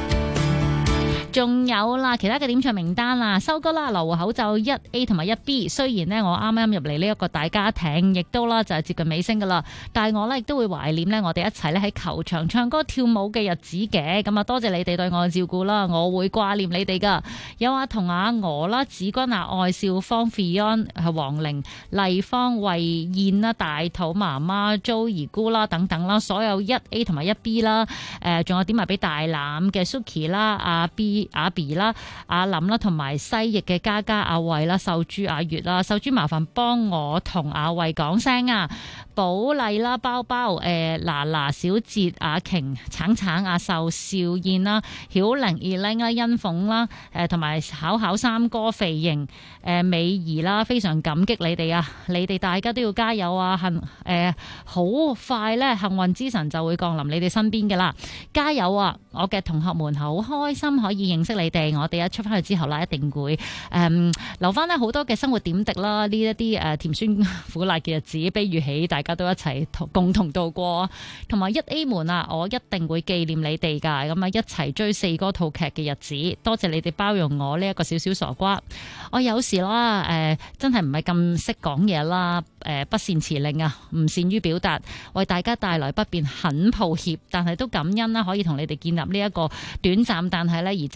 仲有啦，其他嘅點唱名單啦，收歌啦，羅湖口罩1A 同埋1B。雖然呢，我啱啱入嚟呢一個大家庭，亦都啦就係接近尾聲噶啦，但係我呢亦都會懷念呢我哋一齊呢喺球場唱歌跳舞嘅日子嘅。咁啊，多謝你哋對我嘅照顧啦，我會掛念你哋噶。有阿童阿娥啦、子君啊、愛少芳、Fion 係黃玲、麗芳、慧燕啦、大肚媽媽、Joey 姑啦等等啦，所有1A 同埋1B 啦，仲有點埋俾大欖嘅 Suki 啦、阿 B。阿 B 啦、阿林啦，同埋西翼嘅嘉嘉、阿慧啦、秀珠、阿月啦，秀珠麻煩幫我同阿慧講聲啊，寶麗啦、包包、嗱小哲、阿瓊、橙橙、阿秀、邵燕啦、曉玲、Eling 啦、欣鳳啦，同埋考三哥、肥瑩、美儀啦，非常感激你哋啊！你哋大家都要加油啊！好快咧，幸運之神就會降臨你哋身邊嘅啦，加油啊！我嘅同學們好開心可以認識你哋，我哋一出翻去之後啦，一定會留翻咧好多嘅生活點滴啦，呢一啲甜酸苦辣嘅日子，比喻起大家都一齊共同度過，同埋1A 們啊，我一定會紀念你哋噶，咁啊一齊追4哥套劇嘅日子，多謝你哋包容我呢一個小小傻瓜，我有時啦真係唔係咁識講嘢啦，不善辭令啊，唔善於表達，為大家帶來不便，很抱歉，但係都感恩啦，可以同你哋建立呢一個短暫但係咧而真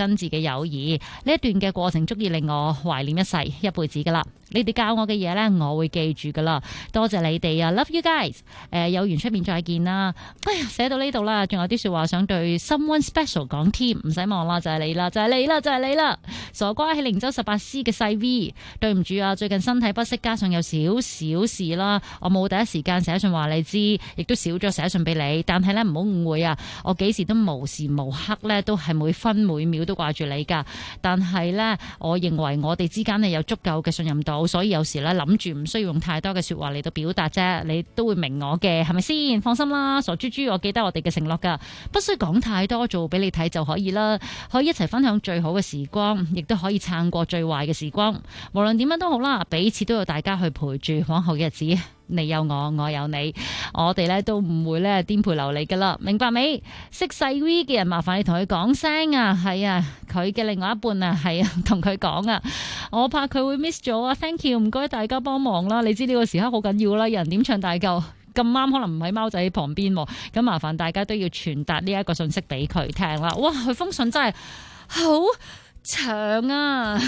真摯嘅友誼。呢一段嘅過程足以令我懷念一世，一輩子噶啦。你哋教我嘅嘢呢，我會記住噶啦。多謝你哋啊 ，love you guys。有緣出面再見啦。哎呀，寫到呢度啦，仲有啲說話想對 someone special 講添，唔使望啦，就係你啦，就係你啦，就係你啦。傻瓜喺靈州18C 嘅細 V， 對唔住啊，最近身體不適，加上有少少事啦，我冇第一時間寫信話你知，亦都少咗寫信俾你。但係呢，唔好誤會啊，我幾時都無時無刻呢，都係每分每秒都掛住你噶。但係呢，我認為我哋之間呢有足夠嘅信任度。所以有時咧諗住唔需要用太多嘅說話嚟到表達啫，你都會明我嘅，係咪先？放心啦，傻豬豬，我記得我哋嘅承諾噶，不需講太多，做俾你睇就可以啦。可以一齊分享最好嘅時光，亦都可以撐過最壞嘅時光。無論點樣都好啦，彼此都有大家去陪住往後嘅日子。你有我，我有你，我哋咧都唔會咧顛沛流離噶啦，明白未？識細 V 嘅人，麻煩你同佢講聲啊，係啊，佢嘅另外一半啊，係啊，同佢講啊，我怕佢會 miss 咗啊 ，thank you， 唔該大家幫忙啦，你知呢個時刻好緊要啦，有人點唱大嚿，咁啱可能唔喺貓仔旁邊，咁麻煩大家都要傳達呢一個信息俾佢聽啦。哇，佢封信真係好長啊！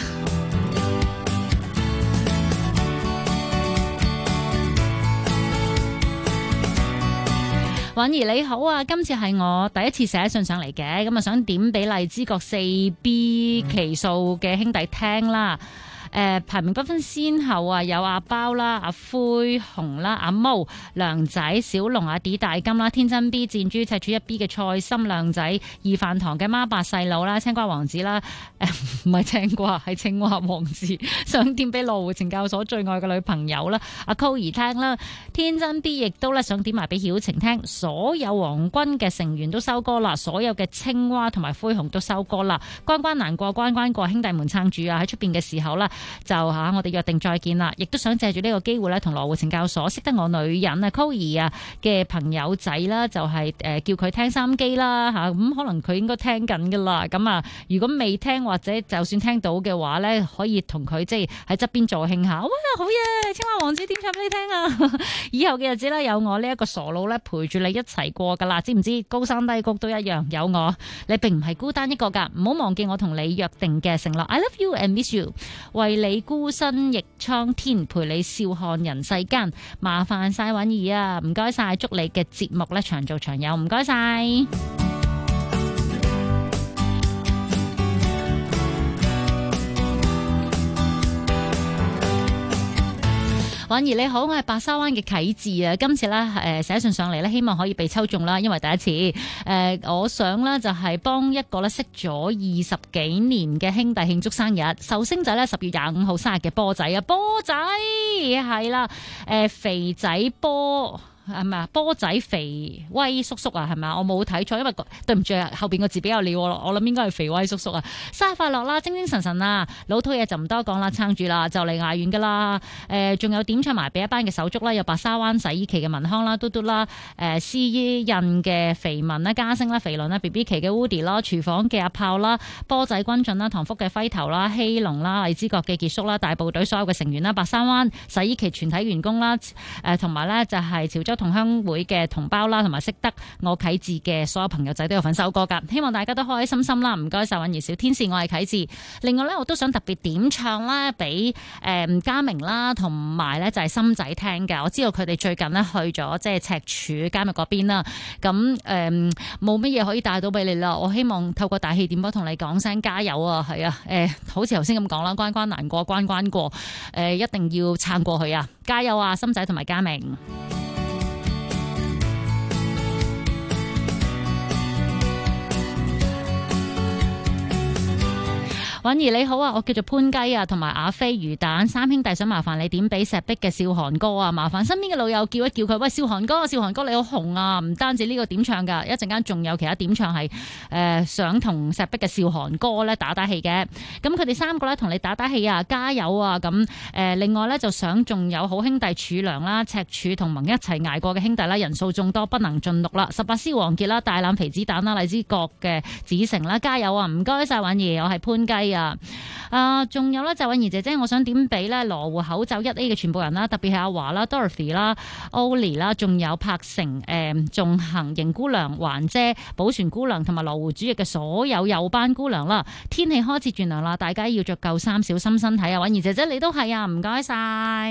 婉兒你好啊，今次係我第一次寫信上嚟嘅，咁啊想點俾荔枝角 4B 期數嘅兄弟聽啦。排名不分先後啊，有阿包啦、阿灰紅啦、阿毛、梁仔、小龍、阿 D 大金啦、天真 B、箭豬、赤柱1B 嘅菜心、亮仔、二飯堂嘅孖八細佬啦、青瓜王子啦，唔係青瓜係青蛙王子，想點俾羅湖懲教所最愛嘅女朋友啦，阿 Coir 聽啦，天真 B 亦都咧想點埋俾曉晴聽，所有皇軍嘅成員都收歌啦，所有嘅青蛙同埋灰紅都收歌啦，關關難過關關過，兄弟們撐住啊！喺出邊嘅時候啦。就吓，我哋約定再見啦！亦都想借住呢個機會咧，同羅湖懲教所識得我女人啊 Coir 啊嘅朋友仔啦，就係叫佢聽收音機啦吓，咁可能佢應該聽緊噶啦。咁啊，如果未聽或者就算聽到嘅話咧，可以同佢即係喺側邊助興下。哇，好嘢！青蛙王子點唱俾你聽啊！以後嘅日子咧，有我呢一個傻佬咧陪住你一齊過噶啦，知唔知？高山低谷都一樣有我，你並唔係孤單一個噶，唔好忘記我同你約定嘅承諾。I love you and miss you， 為你孤身逆蒼天，陪你笑看人世間。麻煩晒婉兒啊，唔該晒，祝你嘅節目咧長做長有，唔該晒。婉兒你好，我係白沙灣嘅啟智啊，今次咧寫信上嚟咧，希望可以被抽中啦，因為第一次我想咧就係幫一個咧識咗20幾年嘅兄弟慶祝生日，壽星仔咧10月25號生日嘅波仔啊，波仔係啦，肥仔波。係咪啊？波仔肥威叔叔啊，係咪啊？我冇睇錯，因為對唔住啊，後邊個字比較潦，我諗應該係肥威叔叔啊！生日快樂啦，精精神神啊！老土嘢就唔多講啦，撐住啦，就嚟捱完噶啦！仲有點唱埋俾一班嘅手足啦，有白沙灣洗衣旗嘅文康啦，嘟嘟啦，絲印嘅肥文啦，嘉星啦，肥倫啦 ，BB 旗嘅 Woody 啦，廚房嘅阿炮啦，波仔君俊啦，唐福嘅輝頭啦，希龍啦，荔枝角嘅結束啦，大部隊所有嘅成員啦，白沙灣洗衣旗全體員工啦，同埋咧就係潮州同鄉會嘅同胞啦，同埋識得我啟智嘅所有朋友仔都有份收歌噶，希望大家都開開心心啦。唔該晒，婉兒小天使，我係啟智。另外咧，我都想特別點唱啦，俾嘉明啦，同埋咧就係心仔聽嘅。我知道佢哋最近咧去咗即係赤柱嘉明嗰邊啦，咁冇乜嘢可以帶到俾你啦。我希望透過大氣電波同你講聲加油啊，係啊，好似頭先咁講啦，關關難過關關過，一定要撐過去啊，加油啊，心仔同埋嘉明。婉兒你好啊，我叫做潘雞啊，同埋阿飛魚蛋三兄弟，想麻煩你點俾石壁嘅少寒歌啊，麻煩身邊嘅老友叫一叫佢，喂，少寒歌你好紅啊，唔單止呢個點唱噶，一陣間仲有其他點唱係想同石壁嘅少寒歌咧打氣嘅，咁佢哋三個咧同你打氣啊，加油啊，咁另外咧就想仲有好兄弟柱良啦、赤柱同盟一齊捱過嘅兄弟啦，人數眾多不能盡錄啦，18C王傑啦、大欖肥子彈啦、荔枝角嘅子成啦，加油啊，唔該晒婉兒，我係潘雞啊。 仲有咧就韻儀姐姐，我想點俾咧羅湖口罩1A 嘅全部人啦，特別係阿華啦、Dorothy 啦、Oli 啦，仲有柏城、仲行、邢姑娘、環姐、寶泉姑娘同埋羅湖主翼嘅所有幼班姑娘啦。天氣開始轉涼啦，大家要着夠衫，小心身體啊！韻儀姐姐你都係啊，唔該晒。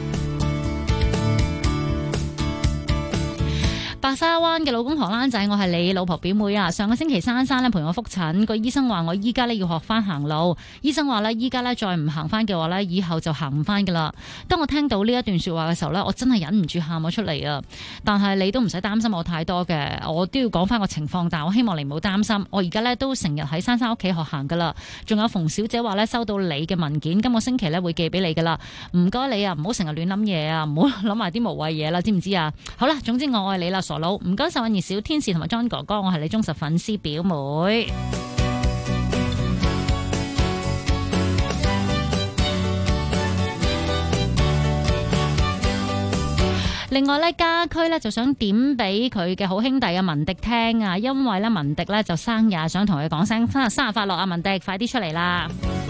白沙灣嘅老公荷蘭仔，我係你老婆表妹啊！上個星期珊珊咧陪我覆診，個醫生話我依家咧要學翻行路。醫生話咧依家咧再唔行翻嘅話咧，以後就行唔翻噶啦。當我聽到呢一段說話嘅時候咧，我真係忍唔住喊咗出嚟啊！但係你都唔使擔心我太多嘅，我都要講翻個情況，但係我希望你唔好擔心。我而家咧都成日喺珊珊屋企學行噶啦。仲有馮小姐話咧收到你嘅文件，今個星期咧會寄俾你噶啦。唔該你啊，唔好成日亂諗嘢啊，唔好諗埋啲無謂嘢啦，知唔知啊？好啦，總之我愛你啦，傻佬，唔該晒韻儀小天使同埋 John 哥哥，我係你忠實粉絲表妹。另外咧，家駒咧就想點俾佢嘅好兄弟阿文迪聽啊，因為咧文迪咧就生日，想同佢講聲生日快樂啊！文迪，快啲出嚟啦！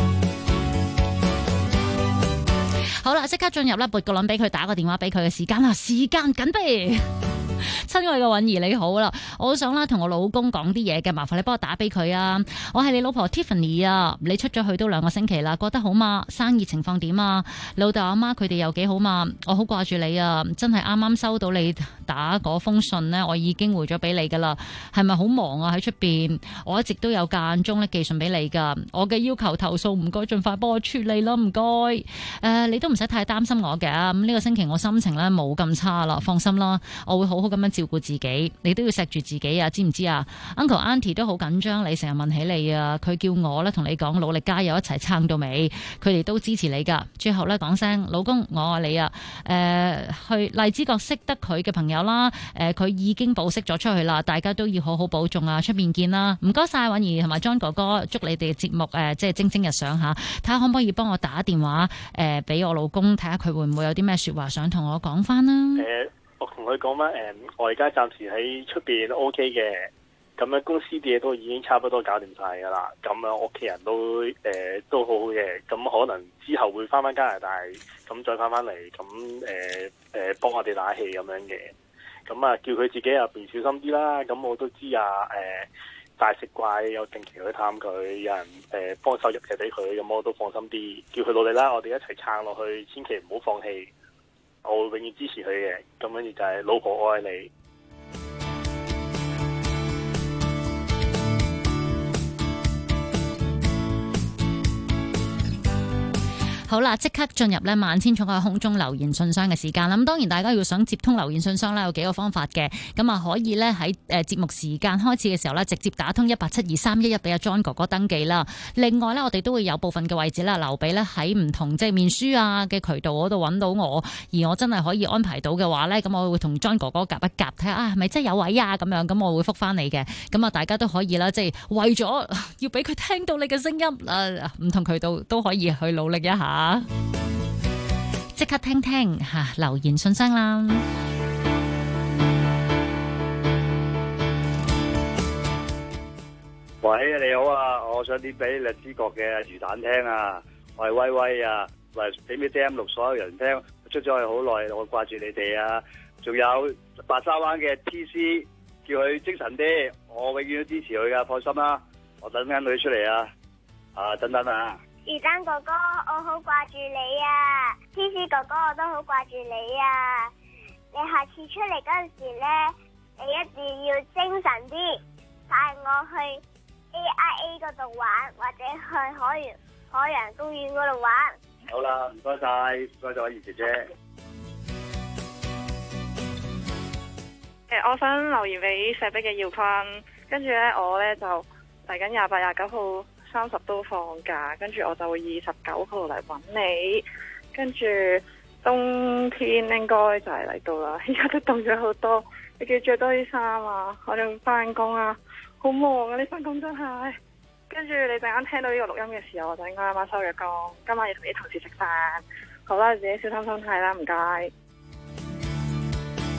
好啦，即刻進入啦，撥個輪俾佢，打個電話俾佢嘅時間啦，時間緊迫。親愛嘅韻儀你好啦，我好想啦同我老公講啲嘢嘅，麻煩你幫我打俾佢啊！我係你老婆 Tiffany 啊，你出咗去都2個星期啦，過得好嘛？生意情況點啊？老豆阿媽佢哋又幾好嘛？我好掛住你啊！真係啱啱收到你打嗰封信呢，我已經回咗俾你噶啦。係咪好忙啊？喺出邊，我一直都有間中咧寄信俾你噶。我嘅要求投訴唔該盡快幫我處理啦，唔該。你都唔使太擔心我嘅。咁呢個星期我心情咧冇咁差啦，放心啦，我會好好咁樣照顧自己，你都要錫住自己啊，知唔知啊 ？Uncle Auntie 都好緊張，你成日問起你啊，佢叫我咧同你講努力加油，一齊撐到尾，佢哋都支持你噶。最後咧講聲，老公我愛你啊！去荔枝角識得佢嘅朋友啦，佢已經保釋咗出去啦，大家都要好好保重啊！出面見啦，唔該晒韻儀同埋 John 哥哥，祝你哋嘅節目即係蒸蒸日上吓，睇下可唔可以幫我打電話俾我老公，睇下佢會唔會有啲咩說話想同我講翻啦。
我同佢講翻我而家暫時喺出邊 OK 嘅，咁樣公司啲嘢都已經差不多搞掂晒噶啦，咁樣屋企人都好好嘅，咁可能之後會翻加拿大，咁再翻嚟，咁幫我哋打氣咁樣嘅，咁啊叫佢自己入邊小心啲啦，咁我都知啊，大食怪有定期去探佢，有人幫手入嘢俾佢，咁我都放心啲，叫佢努力啦，我哋一齊撐落去，千祈唔好放棄。我會永遠支持佢嘅，咁跟住就係老婆我愛你。
好啦，即刻進入咧萬千寵愛空中留言信箱嘅時間啦。咁當然大家要想接通留言信箱咧，有幾個方法嘅。咁啊，可以咧喺節目時間開始嘅時候咧，直接打通1872311俾阿 John 哥哥登記啦。另外咧，我哋都會有部分嘅位置咧留俾咧喺唔同即係面書啊嘅渠道嗰度揾到我，而我真係可以安排到嘅話咧，咁我會同 John 哥哥夾一夾，睇下係咪真係有位啊咁樣，咁我會覆翻你嘅。咁啊，大家都可以啦，即係為咗要俾佢聽到你嘅聲音，唔同渠道都可以去努力一下。即刻聽聽留言信箱啦！
喂，你好啊，我想點俾荔枝角嘅魚蛋聽啊，我係威威啊，喂，俾啲 DM6所有人聽，出咗去好耐，我掛住你哋啊，仲有白沙灣嘅 TC， 叫佢精神啲，我永遠都支持佢噶，放心啦，我等緊佢出嚟啊，等等啊！
魚蛋哥哥，我好掛住你啊！天使哥哥，我都好掛住你啊！你下次出嚟嗰陣時咧，你一定要精神啲，帶我去 AIA 嗰度玩，或者去海洋公園嗰度玩。
好啦，唔該晒，唔該晒韻儀姐姐。
我想留言俾石壁嘅耀坤，跟住咧我咧就嚟緊28、29號。30都放假，跟住我就會29號嚟揾你，跟住冬天應該就係嚟到啦，而家都凍咗好多，你記住着多啲衫啊！我仲翻工啊，好忙啊！你翻工真係，跟住你陣間聽到呢個錄音嘅時候，我就應該啱啱收咗工，今晚要同啲同事食飯，好啦，自己小心身體啦，唔該。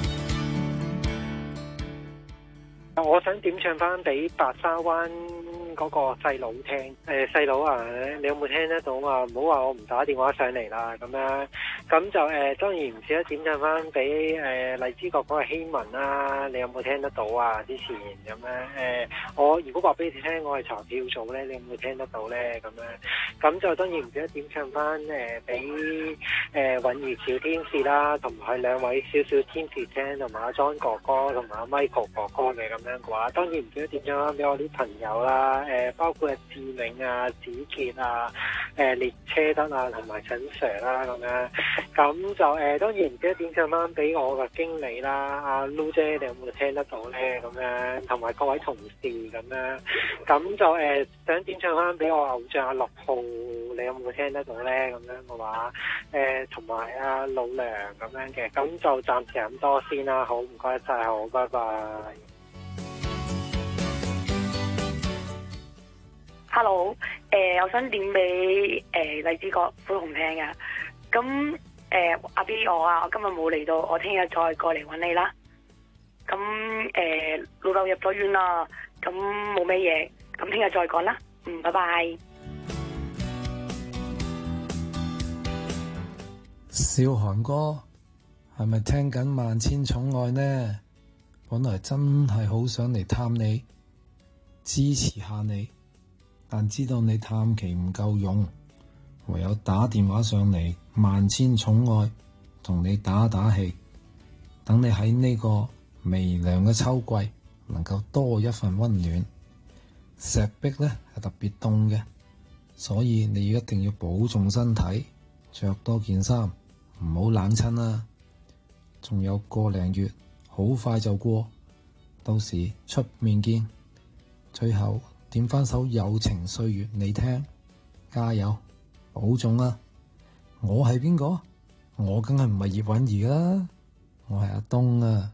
我想點唱翻俾白沙灣嗰個細佬聽。細佬啊，你有冇聽得到啊？唔好話我唔打電話上嚟啦，咁樣。咁就當然唔少得點唱翻俾荔枝角嗰個希文啦。你有冇聽得到啊？之前咁樣我如果話俾你聽，我係查票組咧，你有冇聽得到咧？咁樣。咁就當然唔少得點唱翻俾韻兒小天使啦，同埋兩位小小天使聽，同埋阿莊哥哥同埋阿 Michael 哥哥嘅咁樣嘅話，當然唔少得點唱翻俾我啲朋友啦，包括阿志明啊、子傑啊、列車德啊，同埋陳 Sir 啦咁樣。咁就當然唔少得點唱翻俾我嘅經理啦，阿 Lu 姐，你有冇聽得到咧？咁樣，同埋各位同事咁樣。咁就想點唱翻俾我偶像阿6號，你有冇聽得到咧？咁樣嘅話，同埋阿老梁咁樣嘅，咁就暫時咁多先啦。好，唔該晒，好，拜拜。
Hello，我想點俾荔枝角灰熊聽噶。咁阿 B 我今日冇嚟到，我聽日再過嚟揾你啦。咁老豆入咗院啦，咁冇咩嘢，咁聽日再講啦。拜拜。
少寒哥，係咪聽緊萬千寵愛呢？本來真係好想嚟探你，支持下你，但知道你探期唔夠用，唯有打電話上嚟萬千寵愛，同你打打氣，等你喺呢個微涼嘅秋季能夠多一份溫暖。石壁呢係特別凍嘅，所以你一定要保重身體，着多件衫，唔好冷親啦。仲有個零月，好快就過，到時出面見。最後點翻首友情歲月你聽，加油，保重啊！我係邊個？我梗係唔係葉韻儀啦，我係阿東啊。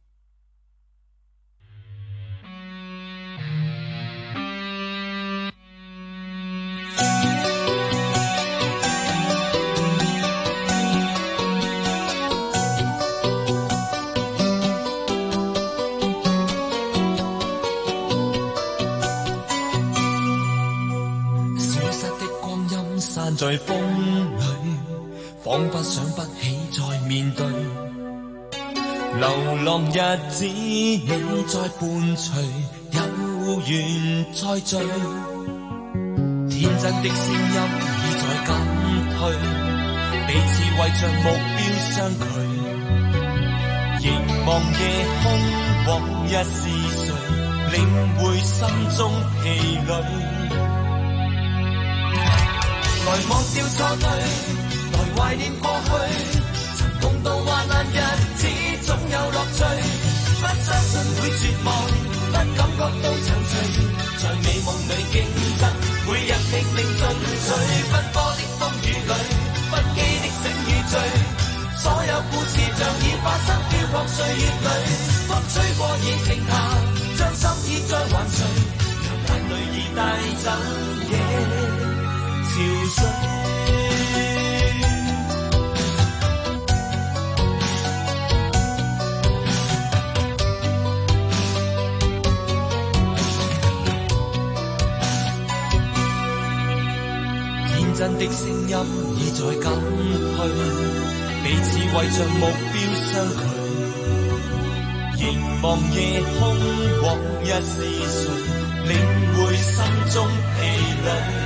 在風裏，彷彿想不起再面對。流浪日子，你在伴隨，有緣再聚。天真的聲音已在減退，彼此為着目標相距。凝望夜空，往日是誰，領會心中疲累。來忘掉錯對，來懷念過去，曾共度患難日子，總有樂趣。不相信會絕望，不感覺到躊躇，在美夢裏競爭，每日拼命進取。奔波的風雨裏，不羈的醒與醉，所有故事像已發生，飄泊歲月裏。風吹過已靜下，將心意再還誰？讓眼淚已帶走夜。潮水，天真的聲音已在減退，彼此為着目標相距。凝望夜空，往日是誰，領會心中疲累。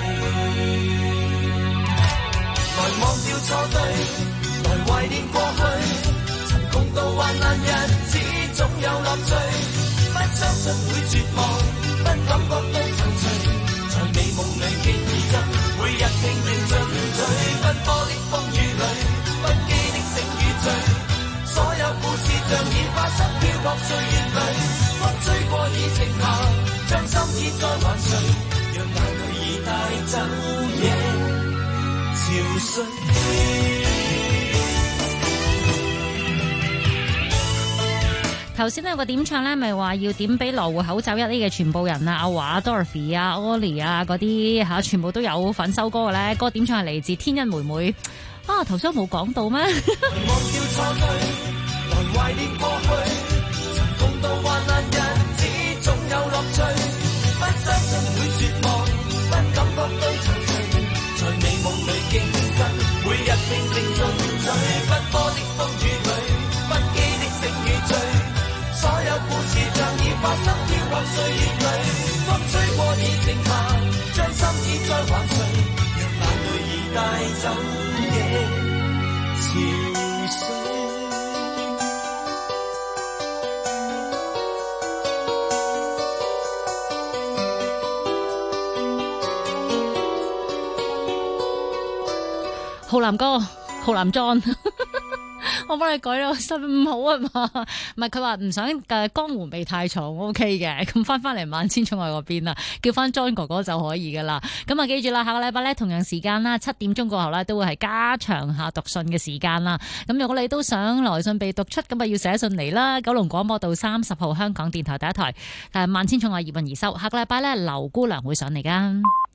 來忘掉錯對，來懷念過去，曾共度患難日子，總有樂趣。不相信會絕望，不感覺到躊躇，在美夢裏競爭，每日拼命進取。奔波的風雨裏，不羈的醒與醉，所有故事像已發生，飄泊歲月裏。風吹過已靜下，將心意再還誰？讓眼淚已帶走夜。
頭先有個點唱咧，咪話要點俾羅湖口罩一呢嘅全部人啊，阿華、Dorothy 啊、Ollie 啊嗰啲吓，全部都有份收歌嘅咧。歌點唱係嚟自天恩妹妹啊，頭先冇講到咩？忘掉錯對，來懷念過去，曾共度患難日子，總有樂趣。不相信會絕
晝夜潮水。
浩南哥，浩南莊，我幫你改咗實唔好啊嘛？唔係佢話唔想江湖味太重 ，OK 嘅，咁翻嚟萬千寵愛嗰邊啦，叫翻 John 哥哥就可以噶啦。咁啊記住啦，下個禮拜咧同樣時間啦，7點鐘過後咧都會係加長下讀信嘅時間啦。咁如果你都想來信被讀出，咁啊要寫信嚟啦。九龍廣播道30號香港電台第一台，萬千寵愛葉韻儀收。下個禮拜咧劉姑娘會上嚟噶。